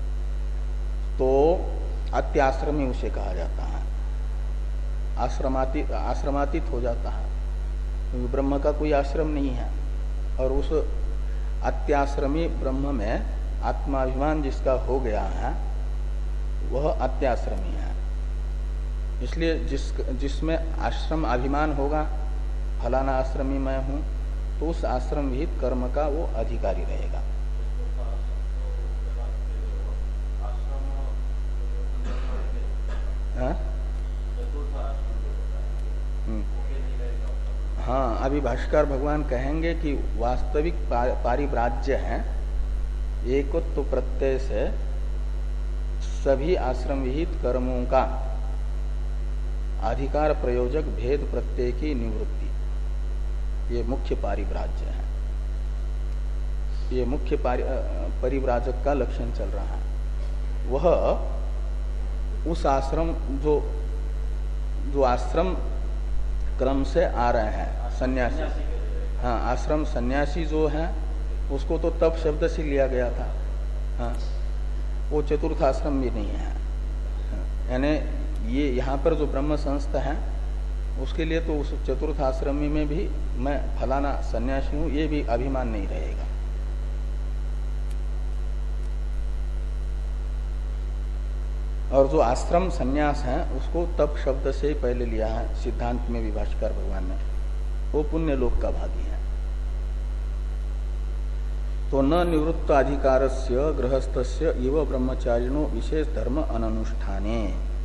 तो अत्याश्रमी उसे कहा जाता है, आश्रमातीत आश्रमातीत हो जाता है, क्योंकि ब्रह्म का कोई आश्रम नहीं है। और उस अत्याश्रमी ब्रह्म में आत्माभिमान जिसका हो गया है वह अत्याश्रमी है। इसलिए जिस जिसमें आश्रम अभिमान होगा, फलाना आश्रमी मैं हूँ, तो उस आश्रम विहित कर्म का वो अधिकारी रहेगा। हाँ? हाँ, अभी भाष्यकार भगवान कहेंगे कि वास्तविक पारिव्राज्य है एकत्व प्रत्यय से सभी आश्रम विहित कर्मों का अधिकार प्रयोजक भेद प्रत्यय की निवृत्ति, ये मुख्य पारिव्राज्य है। ये मुख्य परिव्राजक का लक्षण चल रहा है। वह उस आश्रम जो जो आश्रम क्रम से आ रहे हैं सन्यासी, हाँ, आश्रम सन्यासी जो है उसको तो तप शब्द से लिया गया था। हाँ, वो चतुर्थ आश्रम भी नहीं है। यानी ये यहाँ पर जो ब्रह्म संस्था है उसके लिए तो उस चतुर्थ आश्रमी में भी मैं फलाना सन्यासी हूँ ये भी अभिमान नहीं रहेगा। और जो आश्रम संन्यास है उसको तप शब्द से पहले लिया है सिद्धांत में भी भाष्यकार भगवान ने, वो पुण्य लोक का भागी है। तो न निवृत्त अधिकारस्य गृहस्थस्य इव ब्रह्मचारिणो विशेष धर्म अननुष्ठाने।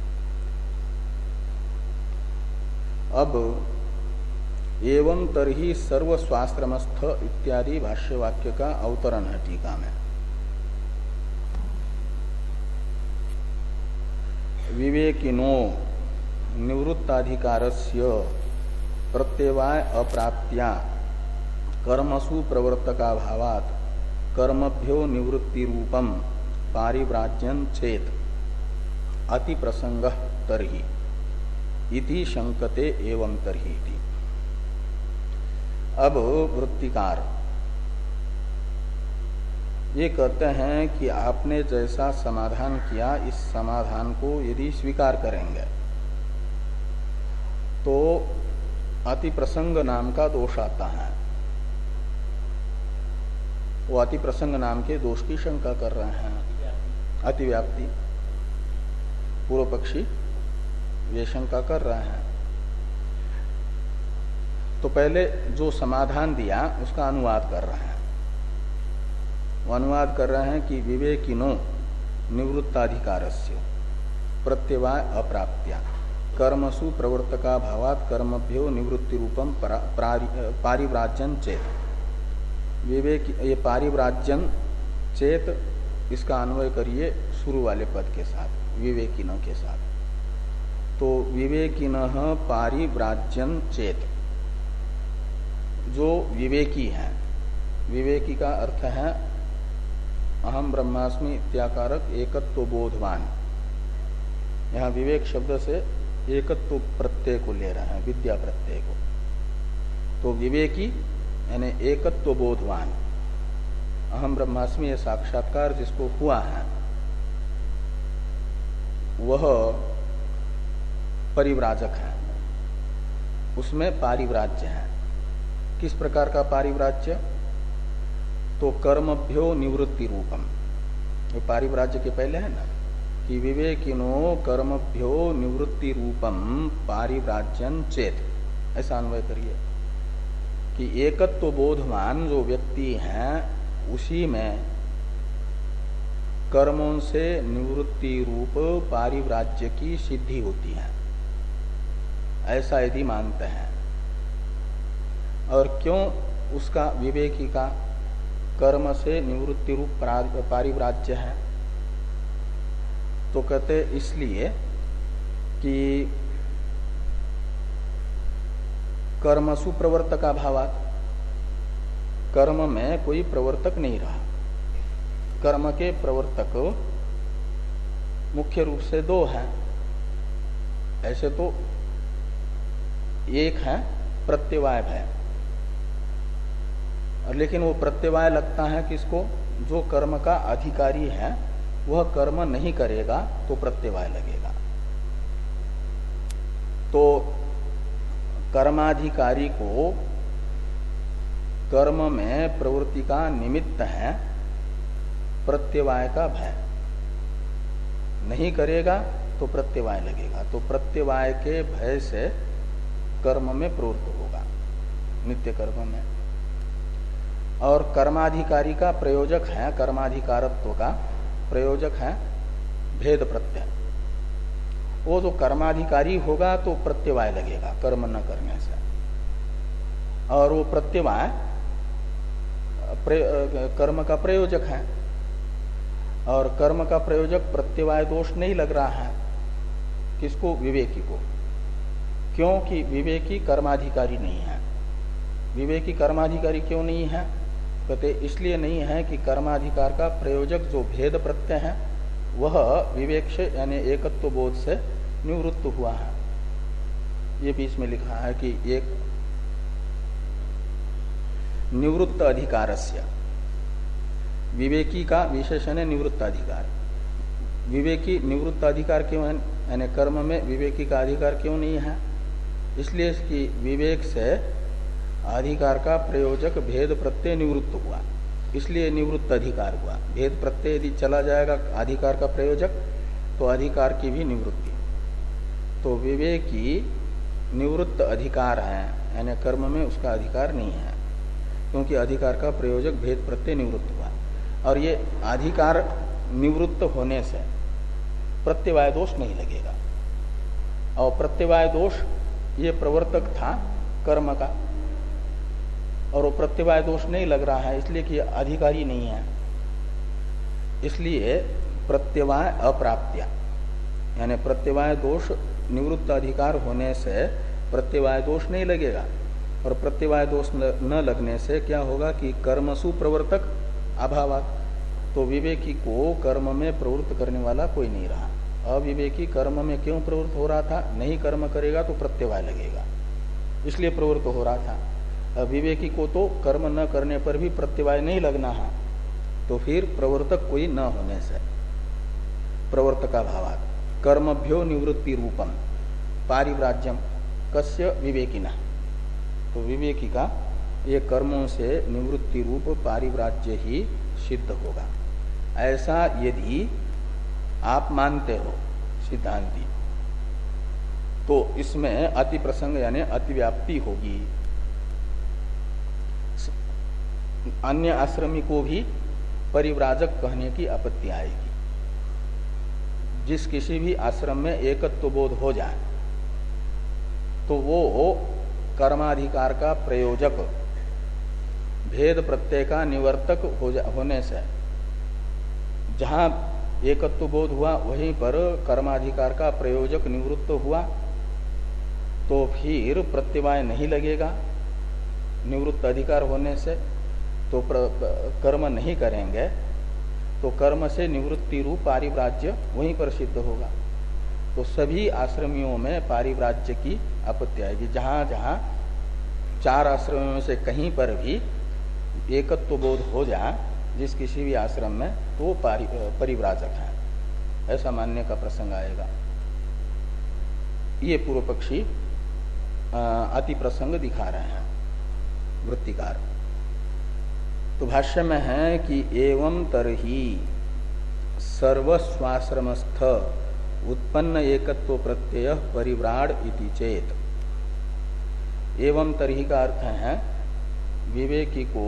अब एवं तरही सर्व स्वाश्रमस्थ इत्यादि भाष्य वाक्य का अवतरण है टीका में। विवेकिनो निवृत्ताधिकारस्य प्रत्यवाय अप्राप्त्या कर्मसु प्रवर्तकाभावात् कर्मभ्यो निवृत्ति रूपम पारिव्राज्यं चेत अति प्रसंगः तर्हि इति शंकते एवं तर्हि इति। अब वृत्तिकार ये कहते हैं कि आपने जैसा समाधान किया, इस समाधान को यदि स्वीकार करेंगे तो अति प्रसंग नाम का दोष आता है। वो अति प्रसंग नाम के दोष की शंका कर रहे हैं। अतिव्याप्ति पूर्व पक्षी ये शंका कर रहे हैं। तो पहले जो समाधान दिया उसका अनुवाद कर रहे हैं। वो अनुवाद कर रहे हैं कि विवेकिनो निवृत्ताधिकारस्य प्रत्यवाय अप्राप्त्या कर्मसु प्रवर्तका भावात् कर्मभ्यो निवृत्ति रूपम पारिव्राज्यं चेत। विवेक ये पारिव्राज्यं चेत, इसका अन्वय करिए शुरू वाले पद के साथ, विवेकिन के साथ। तो विवेकिन पारिव्राज्यं चेत, जो विवेकी है, विवेकी का अर्थ है अहम ब्रह्मास्मि इत्याकारक एकत्व बोधवान। यहाँ विवेक शब्द से एकत्व प्रत्यय को ले रहे हैं, विद्या प्रत्यय को। तो विवेकी यानी एकत्व बोधवान, अहम ब्रह्मास्मि ये साक्षात्कार जिसको हुआ है वह परिव्राजक है, उसमें पारिव्राज्य है। किस प्रकार का पारिव्राज्य? तो कर्मभ्यो निवृत्ति रूपम। ये पारिव्राज्य के पहले है ना कि विवेकिनो कर्मभ्यो निवृत्ति रूपम पारिव्राज्यं चेत, ऐसा अन्वय करिए कि एकत्व बोधवान जो व्यक्ति है उसी में कर्मों से निवृत्ति रूप पारिव्राज्य की सिद्धि होती है, ऐसा यदि मानते हैं। और क्यों उसका विवेकी का कर्म से निवृत्ति रूप पारिव्राज्य है? तो कहते इसलिए कि कर्मसु प्रवर्तका भावात्, कर्म में कोई प्रवर्तक नहीं रहा। कर्म के प्रवर्तक मुख्य रूप से दो हैं। ऐसे तो एक है प्रत्यवाय है, और लेकिन वो प्रत्यवाय लगता है किसको? जो कर्म का अधिकारी है वह कर्म नहीं करेगा तो प्रत्यवाय लगेगा। तो कर्माधिकारी को कर्म में प्रवृत्ति का निमित्त है प्रत्यवाय का भय, नहीं करेगा तो प्रत्यवाय लगेगा। तो प्रत्यवाय के भय से कर्म में प्रवृत्त होगा, नित्य कर्म में। और कर्माधिकारी का प्रयोजक है, कर्माधिकारत्व का प्रयोजक है भेद प्रत्यय। वो जो कर्माधिकारी होगा तो प्रत्यवाय लगेगा कर्म न करने से, और वो प्रत्यवाय कर्म का प्रयोजक है, और कर्म का प्रयोजक प्रत्यवाय दोष नहीं लग रहा है किसको? विवेकी को। क्योंकि विवेकी कर्माधिकारी नहीं है। विवेकी कर्माधिकारी क्यों नहीं है? कहते इसलिए नहीं है कि कर्माधिकार का प्रयोजक जो भेद प्रत्यय है वह विवेक से यानी एकत्व बोध से निवृत्त हुआ है। ये बीच में लिखा है कि एक निवृत्त अधिकारस्य, विवेकी का विशेषण है निवृत्त अधिकार। विवेकी निवृत्त अधिकार क्यों है? यानी कर्म में विवेकी का अधिकार क्यों नहीं है? इसलिए कि विवेक से अधिकार का प्रयोजक भेद प्रत्यय निवृत्त हुआ, इसलिए निवृत्त अधिकार हुआ। भेद प्रत्यय यदि चला जाएगा अधिकार का प्रयोजक तो अधिकार की भी निवृत्ति। तो विवेकी निवृत्त अधिकार है, यानी कर्म में उसका अधिकार नहीं है, क्योंकि अधिकार का प्रयोजक भेद प्रत्यय निवृत्त हुआ। और ये अधिकार निवृत्त होने से प्रत्यवाय दोष नहीं लगेगा। और प्रत्यवाय दोष ये प्रवर्तक था कर्म का, और वो प्रत्यवाय दोष नहीं लग रहा है इसलिए कि अधिकारी नहीं है। इसलिए प्रत्यवाय अप्राप्त्या यानी प्रत्यवाय दोष निवृत्त अधिकार होने से प्रत्यवाय दोष नहीं लगेगा, और प्रत्यवाय दोष न लगने से क्या होगा कि कर्मसु प्रवर्तक अभावात, तो विवेकी को कर्म में प्रवृत्त करने वाला कोई नहीं रहा। अविवेकी कर्म में क्यों प्रवृत्त हो रहा था? नहीं कर्म करेगा तो प्रत्यवाय लगेगा, इसलिए प्रवृत्त हो रहा था। विवेकी को तो कर्म न करने पर भी प्रत्यवाय नहीं लगना है, तो फिर प्रवर्तक कोई न होने से प्रवर्तकाभावात् कर्मभ्यो निवृत्ति रूपम पारिव्राज्यम कस्य विवेकिना, तो विवेकी का ये कर्मों से निवृत्ति रूप पारिव्राज्य ही सिद्ध होगा। ऐसा यदि आप मानते हो सिद्धांती, तो इसमें अति प्रसंग यानी अतिव्याप्ति होगी। अन्य आश्रमी को भी परिव्राजक कहने की आपत्ति आएगी। जिस किसी भी आश्रम में एकत्व बोध हो जाए तो वो कर्माधिकार का प्रयोजक, भेद प्रत्यय का निवर्तक हो होने से जहां एकत्व बोध हुआ वहीं पर कर्माधिकार का प्रयोजक निवृत्त हुआ, तो फिर प्रत्यवाय नहीं लगेगा। निवृत्त अधिकार होने से तो कर्म नहीं करेंगे, तो कर्म से निवृत्ति रूप पारिव्राज्य वहीं पर सिद्ध होगा। तो सभी आश्रमियों में पारिव्राज्य की आपत्ति आएगी। जहां जहां चार आश्रमों में से कहीं पर भी एकत्व बोध हो जाए जिस किसी भी आश्रम में, तो वो परिव्राजक है, ऐसा मानने का प्रसंग आएगा। ये पूर्व पक्षी अति प्रसंग दिखा रहे हैं वृत्तिकार। तो भाष्य में है कि एवं तरही सर्वस्वाश्रमस्थ उत्पन्न एकत्व प्रत्यय परिव्राड इति चेत। एवं तरही का अर्थ है विवेकी को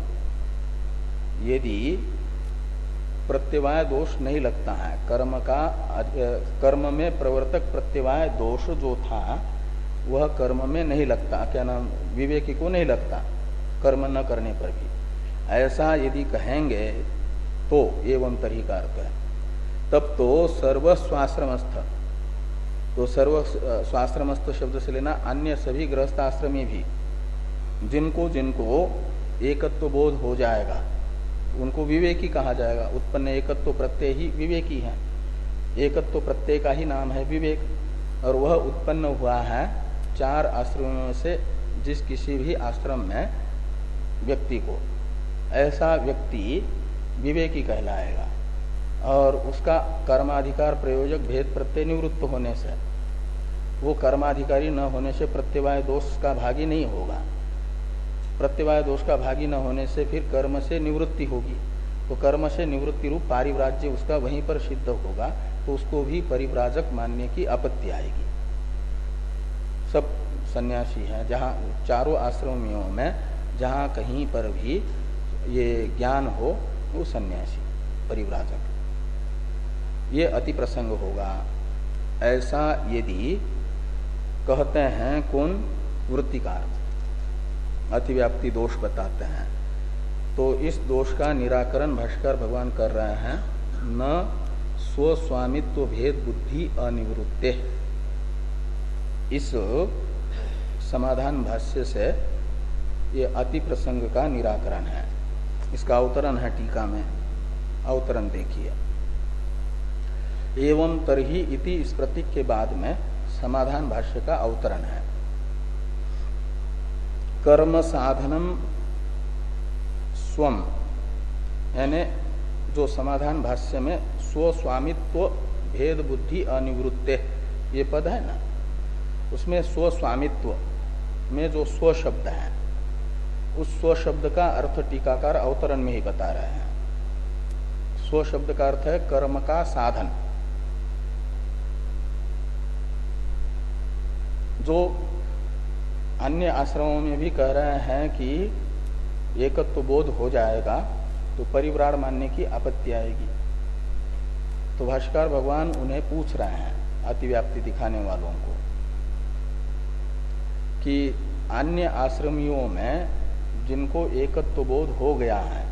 यदि प्रत्यवाय दोष नहीं लगता है, कर्म का कर्म में प्रवर्तक प्रत्यवाय दोष जो था वह कर्म में नहीं लगता, क्या नाम, विवेकी को नहीं लगता कर्म न करने पर भी, ऐसा यदि कहेंगे तो एवं तरही का अर्थ है। तब तो सर्वस्वाश्रमस्थ, तो सर्व स्वाश्रमस्थ शब्द से लेना अन्य सभी गृहस्थाश्रमी भी, जिनको जिनको एकत्व बोध हो जाएगा उनको विवेकी कहा जाएगा। उत्पन्न एकत्व प्रत्यय ही विवेकी है, एकत्व प्रत्यय का ही नाम है विवेक, और वह उत्पन्न हुआ है चार आश्रमों से जिस किसी भी आश्रम में व्यक्ति को, ऐसा व्यक्ति विवेकी कहलाएगा। और उसका कर्माधिकार प्रयोजक भेद प्रत्यय निवृत्त होने से, वो कर्माधिकारी न होने से प्रत्यवाय दोष का भागी नहीं होगा। प्रत्यवाय दोष का भागी न होने से फिर कर्म से निवृत्ति होगी, तो कर्म से निवृत्ति रूप पारिव्राज्य उसका वहीं पर सिद्ध होगा, तो उसको भी परिव्राजक मानने की आपत्ति आएगी। सब सन्यासी हैं, जहाँ चारों आश्रमियों में जहाँ कहीं पर भी ये ज्ञान हो वो सन्यासी परिव्राजक, ये अति प्रसंग होगा। ऐसा यदि कहते हैं कौन? वृत्तिकार अतिव्याप्ति दोष बताते हैं, तो इस दोष का निराकरण भाष्यकार भगवान कर रहे हैं। न स्वस्वामित्व भेद बुद्धि अनिवृत्ते, इस समाधान भाष्य से ये अति प्रसंग का निराकरण है। इसका अवतरण है टीका में, अवतरण देखिए। एवं तरही इति इस प्रतीक के बाद में समाधान भाष्य का अवतरण है। कर्म साधनम स्वम, यानी जो समाधान भाष्य में स्वस्वामित्व भेद बुद्धि अनिवृत्ते ये पद है ना, उसमें स्वस्वामित्व में जो स्व शब्द है, उस स्व शब्द का अर्थ टीकाकार अवतरण में ही बता रहे हैं। स्व शब्द का अर्थ है कर्म का साधन। जो अन्य आश्रमों में भी कह रहे हैं कि एकत्व बोध हो जाएगा तो परिव्राड़ मानने की आपत्ति आएगी, तो भाष्यकार भगवान उन्हें पूछ रहे हैं अतिव्याप्ति दिखाने वालों को कि अन्य आश्रमियों में जिनको एकत्व बोध हो गया है,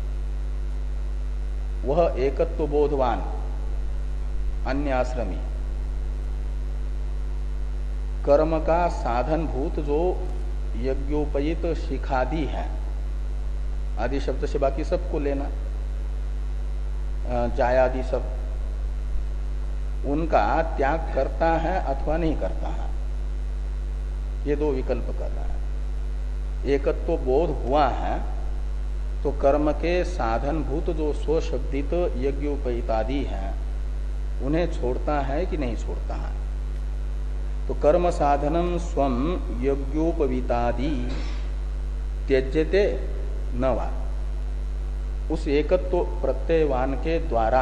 वह एकत्व बोधवान अन्य आश्रमी कर्म का साधन भूत जो यज्ञोपयित शिखादि है, आदि शब्द से बाकी सबको लेना, जायादि सब, उनका त्याग करता है अथवा नहीं करता है, ये दो विकल्प कर रहा है। एकत्व तो बोध हुआ है तो कर्म के साधन भूत जो स्वशब्दित यज्ञोपयितादि हैं उन्हें छोड़ता है कि नहीं छोड़ता है। तो कर्म साधनम स्वम यज्ञोपवीतादि त्यज्यते न वा, उस एकत्व प्रत्ययवान के द्वारा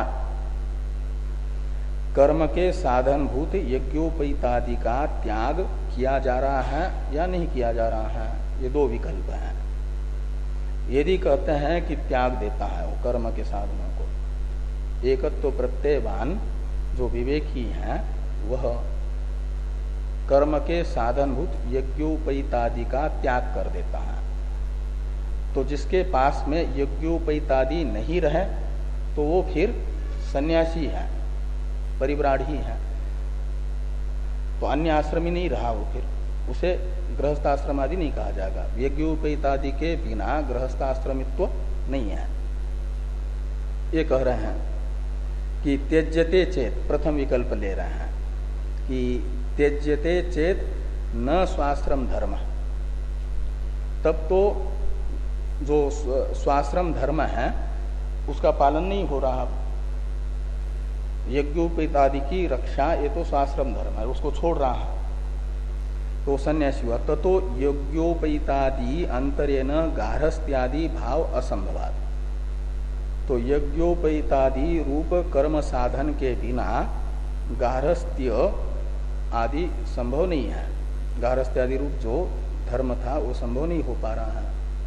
कर्म के साधन भूत यज्ञोपयितादि का त्याग किया जा रहा है या नहीं किया जा रहा है, ये दो विकल्प हैं। यदि कहते हैं कि त्याग देता है वो कर्म के साधनों को, एकत्व प्रत्ययवान जो विवेकी हैं वह कर्म के साधनभूत यज्ञोपयितादि का त्याग कर देता है, तो जिसके पास में यज्ञोपयितादि नहीं रहे तो वो फिर सन्यासी है, परिव्राढ़ी है, तो अन्य आश्रमी नहीं रहा, वो फिर उसे गृहस्थाश्रम आदि नहीं कहा जाएगा। यज्ञोपयितादि के बिना गृहस्थाश्रमित्व नहीं है। ये कह रहे हैं कि त्यज्यते चेत, प्रथम विकल्प ले रहे हैं कि त्यज्यते चेत न स्वाश्रम धर्म, तब तो जो स्वाश्रम धर्म है उसका पालन नहीं हो रहा। यज्ञोपयितादि की रक्षा ये तो स्वाश्रम धर्म है, उसको छोड़ रहा है तो सन्यासी हुआ। ततो यज्ञोपयितादि अंतरेण गार्हस्थ्यादि भाव असंभवात्, तो यज्ञोपयितादि रूप कर्म साधन के बिना गार्हस्थ्य आदि संभव नहीं है। गार्हस्थ्यादि रूप जो धर्म था वो संभव नहीं हो पा रहा है,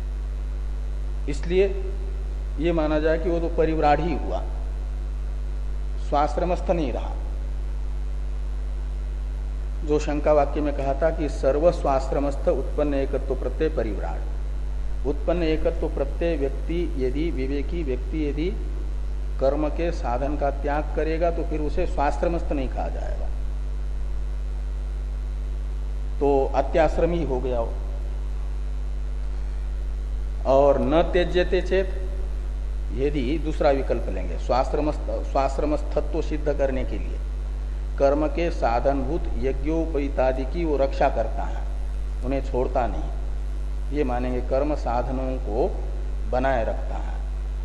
इसलिए ये माना जाए कि वो तो परिव्राढ़ी हुआ, स्वाश्रमस्थ नहीं रहा। जो शंका वाक्य में कहा था कि सर्व स्वाश्रमस्थ उत्पन्न एकत्व प्रत्यय परिव्राढ़, उत्पन्न एकत्व प्रत्यय व्यक्ति यदि विवेकी व्यक्ति यदि कर्म के साधन का त्याग करेगा तो फिर उसे स्वाश्रमस्थ नहीं कहा जाएगा, तो अत्याश्रमी हो गया वो। और न त्यज्यते चेत, यदि दूसरा विकल्प लेंगे, स्वाश्रमस्थ स्वाश्रमस्थत्व सिद्ध करने के लिए कर्म के साधनभूत यज्ञोपयितादि की वो रक्षा करता है, उन्हें छोड़ता नहीं, ये मानेंगे कर्म साधनों को बनाए रखता है,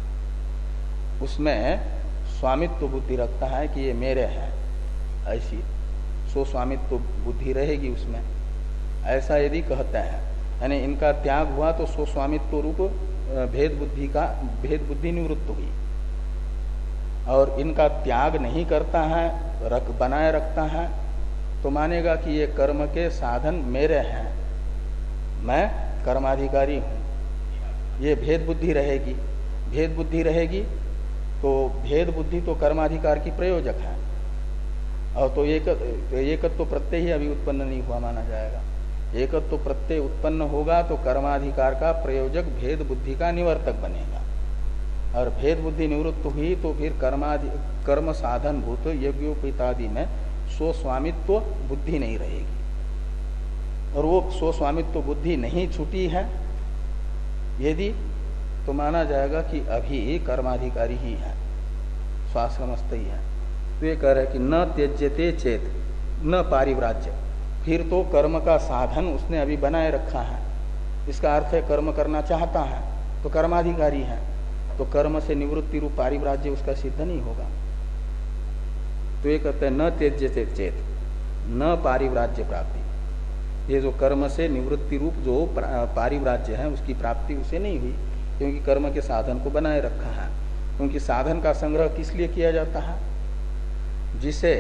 उसमें स्वामित्व बुद्धि रखता है कि ये मेरे हैं, ऐसी सो स्वामित्व बुद्धि रहेगी उसमें। ऐसा यदि कहते हैं, यानी इनका त्याग हुआ तो सो स्वामित्व रूप भेद बुद्धि का भेद बुद्धि निवृत्त हुई, और इनका त्याग नहीं करता है, रख बनाए रखता है, तो मानेगा कि ये कर्म के साधन मेरे हैं, मैं कर्माधिकारी हूँ, ये भेद बुद्धि रहेगी। भेद बुद्धि रहेगी तो भेद बुद्धि तो कर्माधिकार की प्रयोजक है, और तो एक एकत्व तो प्रत्यय ही अभी उत्पन्न नहीं हुआ माना जाएगा। एकत्व तो प्रत्यय उत्पन्न होगा तो कर्माधिकार का प्रयोजक भेद बुद्धि का निवर्तक बनेगा, और भेद बुद्धि निवृत्त हुई तो फिर कर्माधि कर्म साधन भूत यज्ञोपयितादि में स्वस्वामित्व बुद्धि नहीं रहेगी, और वो स्वस्वामित्व बुद्धि नहीं छूटी है यदि, तो माना जाएगा कि अभी कर्माधिकारी ही है, स्वाश्रमस्थ ही है। तो ये कह रहे कि न त्यज्यते चेत न पारिव्राज्य, फिर तो कर्म का साधन उसने अभी बनाए रखा है, इसका अर्थ है कर्म करना चाहता है तो कर्माधिकारी है, तो कर्म से निवृत्ति रूप पारिव्राज्य उसका सिद्ध नहीं होगा। तो ये कहते हैं न त्यज्यते चेत न पारिव्राज्य प्राप्ति, ये जो कर्म से निवृत्ति रूप जो पारिव्राज्य है उसकी प्राप्ति उसे नहीं हुई, क्योंकि कर्म के साधन को बनाए रखा है। क्योंकि साधन का संग्रह किस लिए किया जाता है, जिसे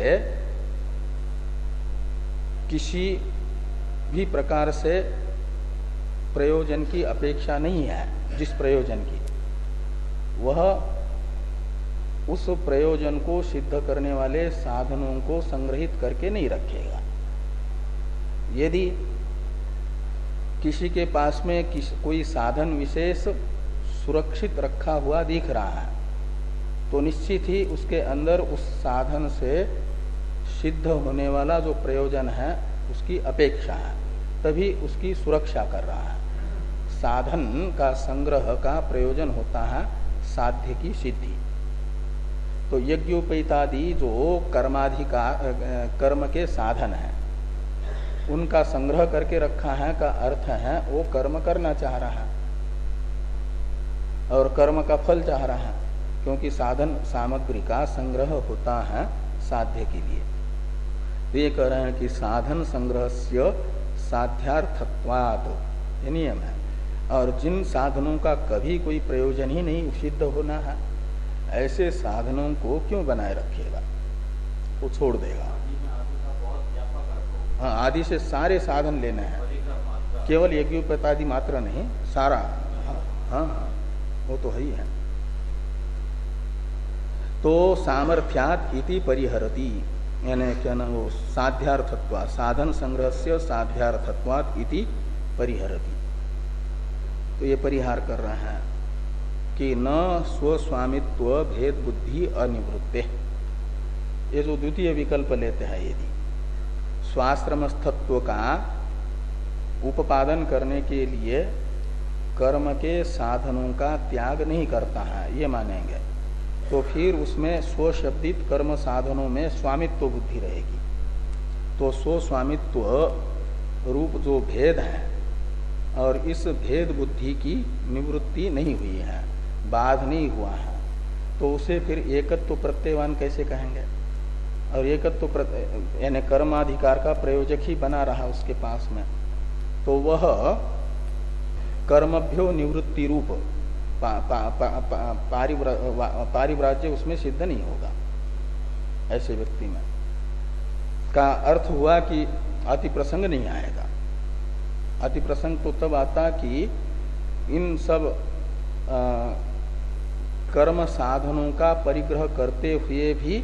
किसी भी प्रकार से प्रयोजन की अपेक्षा नहीं है, जिस प्रयोजन की वह उस प्रयोजन को सिद्ध करने वाले साधनों को संग्रहित करके नहीं रखेगा। यदि किसी के पास में किस कोई साधन विशेष सुरक्षित रखा हुआ दिख रहा है तो निश्चित ही उसके अंदर उस साधन से सिद्ध होने वाला जो प्रयोजन है उसकी अपेक्षा है, तभी उसकी सुरक्षा कर रहा है। साधन का संग्रह का प्रयोजन होता है साध्य की सिद्धि। तो यज्ञोपैतादि जो कर्माधिकार कर्म के साधन है उनका संग्रह करके रखा है का अर्थ है वो कर्म करना चाह रहा है और कर्म का फल चाह रहा है, क्योंकि साधन सामग्री का संग्रह होता है साध्य के लिए। तो ये कह रहे हैं कि साधन संग्रहस्य साध्यार्थत्वात् ये नियम है। और जिन साधनों का कभी कोई प्रयोजन ही नहीं सिद्ध होना है, ऐसे साधनों को क्यों बनाए रखेगा, वो छोड़ देगा। हाँ, आदि से सारे साधन लेने हैं, केवल यज्ञोपैतादि मात्र नहीं, सारा। हाँ हाँ, वो तो है ही है। तो सामर्थ्यात् इति परिहरति, यानी क्या ना वो साध्यार्थत्वा, साधन संग्रहस्य साध्यार्थत्वात् इति परिहरति। तो ये परिहार कर रहा है कि न स्वस्वामित्व भेद बुद्धि अनिवृत्ते। ये जो द्वितीय विकल्प लेते हैं, यदि स्वाश्रमस्थत्व का उपादन करने के लिए कर्म के साधनों का त्याग नहीं करता है, ये मानेंगे, तो फिर उसमें स्वशब्दित कर्म साधनों में स्वामित्व बुद्धि रहेगी। तो स्वस्वामित्व रूप जो भेद है और इस भेद बुद्धि की निवृत्ति नहीं हुई है, बाध नहीं हुआ है, तो उसे फिर एकत्व प्रत्ययवान कैसे कहेंगे। और एकत्व प्रत्यय यानी कर्माधिकार का प्रयोजक ही बना रहा उसके पास में, तो वह कर्मभ्यो निवृत्ति रूप पा, पा, पा, पा, पारिव्रा, पारिव्राज्य उसमें सिद्ध नहीं होगा। ऐसे व्यक्ति में का अर्थ हुआ कि अति प्रसंग नहीं आएगा। अति प्रसंग तो तब आता कि इन सब आ, कर्म साधनों का परिग्रह करते हुए भी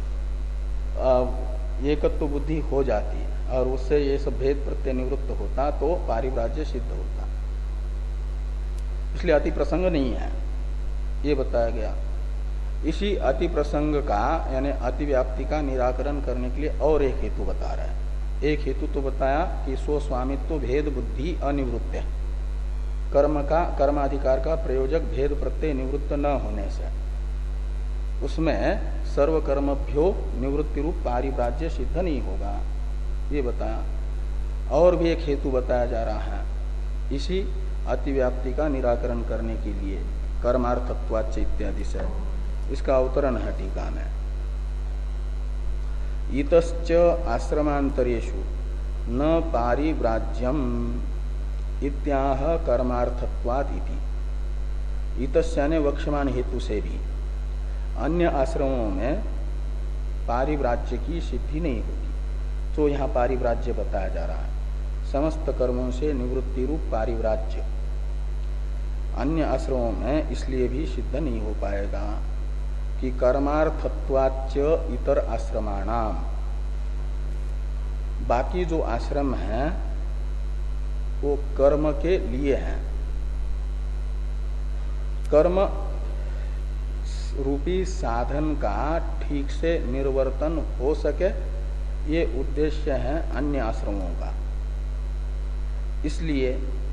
एकत्व तो बुद्धि हो जाती है और उससे ये सब भेद प्रत्यय निवृत्त होता तो पारिव्राज्य सिद्ध होता। इसलिए अति प्रसंग नहीं है, ये बताया गया। इसी अति प्रसंग का यानी अतिव्याप्ति का निराकरण करने के लिए और एक हेतु बता रहा है। एक हेतु तो बताया कि स्वस्वामित्व भेद बुद्धि अनिवृत्त है, कर्म का कर्माधिकार का प्रयोजक भेद प्रत्यय निवृत्त न होने से उसमें सर्वकर्मभ्यो निवृत्ति रूप पारिव्राज्य सिद्ध नहीं होगा, ये बताया। और भी एक हेतु बताया जा रहा है इसी अतिव्याप्ति का निराकरण करने के लिए, कर्मार्थत्वाच्च इत्यादि से। इसका अवतरण है टीका में, इतश्च आश्रमांतरेषु न पारिव्राज्यम इत्याह कर्मार्थत्वात् इति। इतस्याने वक्षमान हेतु से भी अन्य आश्रमों में पारिव्राज्य की सिद्धि नहीं होगी। तो यहाँ पारिव्राज्य बताया जा रहा है, समस्त कर्मों से निवृत्ति रूप पारिव्राज्य अन्य आश्रमों में इसलिए भी सिद्ध नहीं हो पाएगा कि कर्मार्थत्वाच्च इतर आश्रमाणाम, बाकी जो आश्रम हैं वो कर्म के लिए हैं। कर्म रूपी साधन का ठीक से निर्वर्तन हो सके, ये उद्देश्य है अन्य आश्रमों का। इसलिए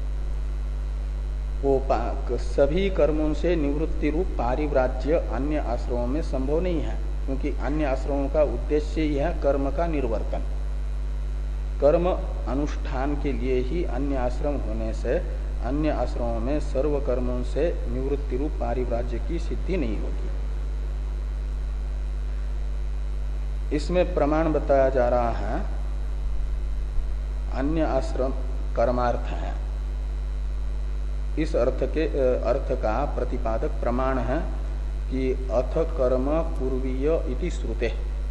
वो सभी कर्मों से निवृत्ति रूप पारिव्राज्य अन्य आश्रमों में संभव नहीं है, क्योंकि अन्य आश्रमों का उद्देश्य ही है कर्म का निर्वर्तन। कर्म अनुष्ठान के लिए ही अन्य आश्रम होने से अन्य आश्रमों में सर्व कर्मों से निवृत्ति रूप पारिव्राज्य की सिद्धि नहीं होगी। इसमें प्रमाण बताया जा रहा है, अन्य आश्रम कर्मार्थ है। इस अर्थ के अर्थ का प्रतिपादक प्रमाण है कि अथ कर्म पूर्वीय इति श्रुते।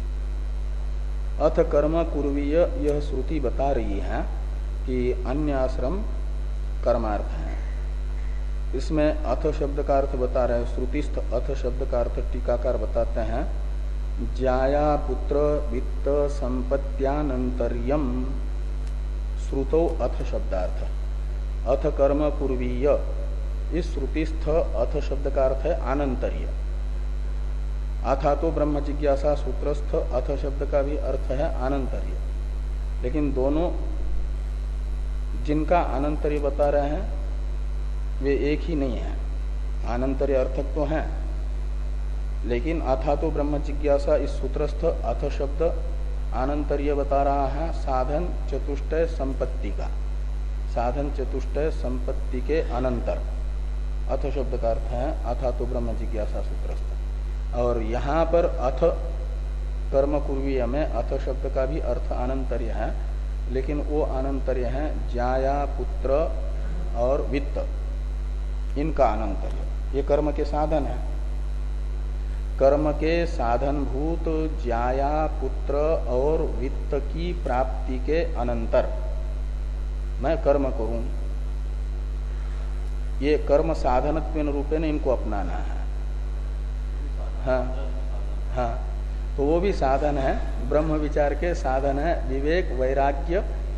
अथ कर्म पूर्वीय यह श्रुति बता रही है कि अन्य आश्रम कर्मार्थ है। इसमें अथ शब्द का अर्थ बता रहे हैं, श्रुतिस्थ अथ शब्द का अर्थ टीकाकार बताते हैं, जाया पुत्र वित्त संपत्त्यानंतर्यम श्रुतौ अथ शब्दार्थ। अथ कर्म पूर्वीय, इस श्रुतिस्थ अथ शब्द का अर्थ है आनंतर्य। अथा तो ब्रह्म जिज्ञासा सूत्रस्थ अथ शब्द का भी अर्थ है आनंतर्य। लेकिन दोनों जिनका अनंतर्य बता रहे हैं वे एक ही नहीं है। अनंतर्य अर्थक तो हैं, लेकिन अथा तो ब्रह्म जिज्ञासा इस सूत्रस्थ अथ शब्द अनंतर्य बता रहा है साधन चतुष्टय संपत्ति का, साधन चतुष्टय संपत्ति के अनंतर। अथ शब्द का अर्थ है अथा तो ब्रह्म जिज्ञासा सूत्रस्थ। और यहाँ पर अथ कर्म कुर्वीय में अथ शब्द का भी अर्थ अनंतर्य है, लेकिन वो अनंतर्य है ज्याया पुत्र और वित्त, इनका अनंतर्य। ये कर्म के साधन है। कर्म के साधनभूत ज्याया पुत्र और वित्त की प्राप्ति के अनंतर मैं कर्म करूं, ये कर्म साधनत्वेन रूपेण इनको अपनाना है। हाँ हाँ, तो वो भी साधन है, ब्रह्म विचार के साधन है। विवेक, वैराग्य,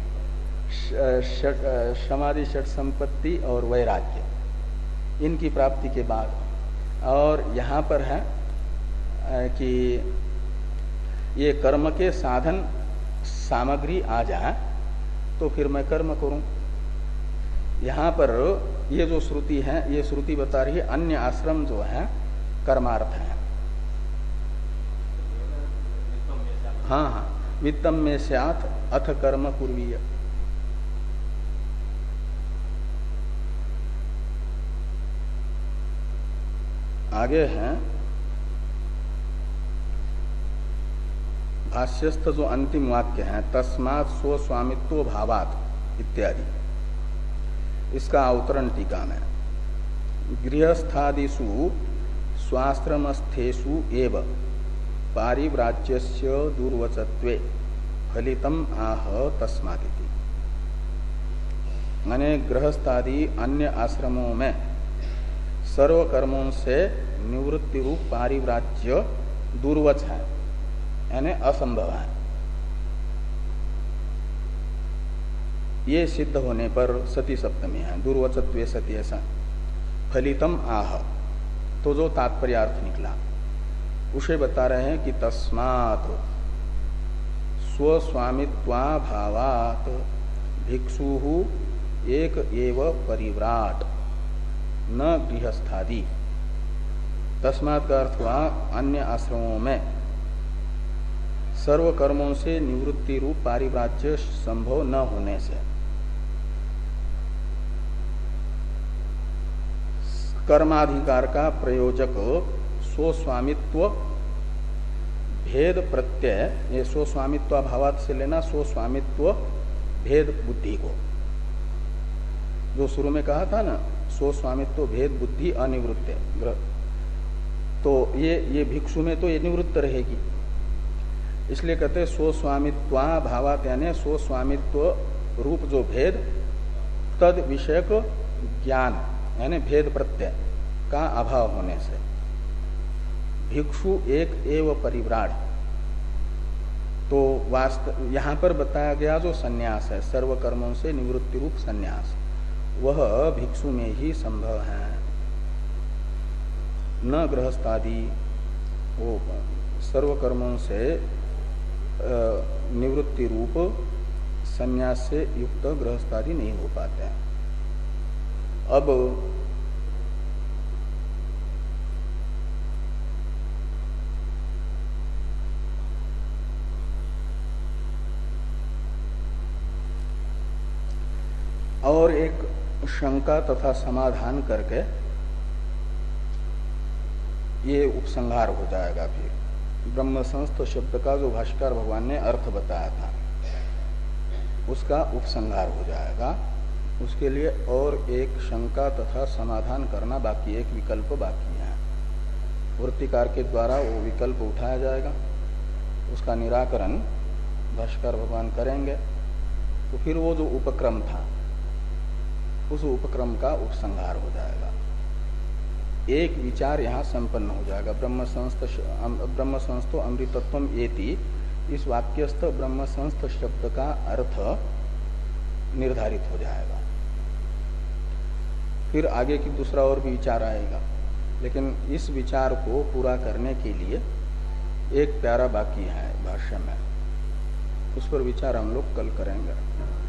समाधि, षट संपत्ति और वैराग्य, इनकी प्राप्ति के बाद। और यहाँ पर है कि ये कर्म के साधन सामग्री आ जाए तो फिर मैं कर्म करूं। यहाँ पर ये जो श्रुति है, ये श्रुति बता रही है अन्य आश्रम जो है कर्मार्थ है। हाँ हाँ, वित्तम में स्यात् अथ कर्म कुर्वीय। आगे हैं भाष्यस्थ जो अंतिम वाक्य है तस्मात् स्वस्वामित्व भावात् इत्यादि, इसका अवतरण टीका में गृहस्थादिषु स्वाश्रमस्थेषु एव पारिव्राज्यस्य दुर्वचत्वे फलितम आह तस्मादिति। माने गृहस्थादि अन्य आश्रमों में सर्व कर्मों से निवृत्ति रूप पारिव्राज्य दुर्वच है, यानी असंभव है। ये सिद्ध होने पर सती सप्तमी है, दुर्वचत्वे सती ऐसा फलितम आह, तो जो तात्पर्यार्थ निकला उसे बता रहे हैं कि तस्मात् स्वस्वामित्वाभावात् भिक्षुः एक एव परिव्राट न गृहस्थादि। तस्मात् का अर्थ हुआ अन्य आश्रमों में सर्व कर्मों से निवृत्ति रूप पारिव्राज्य संभव न होने से कर्माधिकार का प्रयोजक स्वस्वामित्व भेद प्रत्यय, ये स्वस्वामित्व भावात से लेना स्वस्वामित्व भेद बुद्धि को, जो शुरू में कहा था ना स्वस्वामित्व भेद बुद्धि अनिवृत्त, तो ये ये भिक्षु में तो ये निवृत्त रहेगी, इसलिए कहते हैं स्वस्वामित्वा भावात, यानी स्वस्वामित्व रूप जो भेद तद विषयक ज्ञान यानी भेद प्रत्यय का अभाव होने से भिक्षु एक एव परिव्राट। तो वास्तव यहाँ पर बताया गया जो सन्यास है सर्व कर्मों से निवृत्ति रूप सन्यास, वह भिक्षु में ही संभव है, न गृहस्थादि। वो सर्व कर्मों से निवृत्ति रूप सन्यास से युक्त गृहस्थादि नहीं हो पाते हैं। अब और एक शंका तथा समाधान करके ये उपसंहार हो जाएगा। फिर ब्रह्म संस्थ शब्द का जो भाष्यकार भगवान ने अर्थ बताया था उसका उपसंहार हो जाएगा। उसके लिए और एक शंका तथा समाधान करना बाकी, एक विकल्प बाकी है। वृत्तिकार के द्वारा वो विकल्प उठाया जाएगा, उसका निराकरण भाष्यकार भगवान करेंगे। तो फिर वो जो उपक्रम था उस उपक्रम का उपसंहार हो जाएगा। एक विचार यहाँ संपन्न हो जाएगा। ब्रह्म संस्थ ब्रह्म संस्थो अमृतत्वम एति, इस वाक्यस्थ ब्रह्म संस्थ शब्द का अर्थ निर्धारित हो जाएगा। फिर आगे की दूसरा और भी विचार आएगा, लेकिन इस विचार को पूरा करने के लिए एक प्यारा बाकी है भाष्य में। उस पर विचार हम लोग कल करेंगे।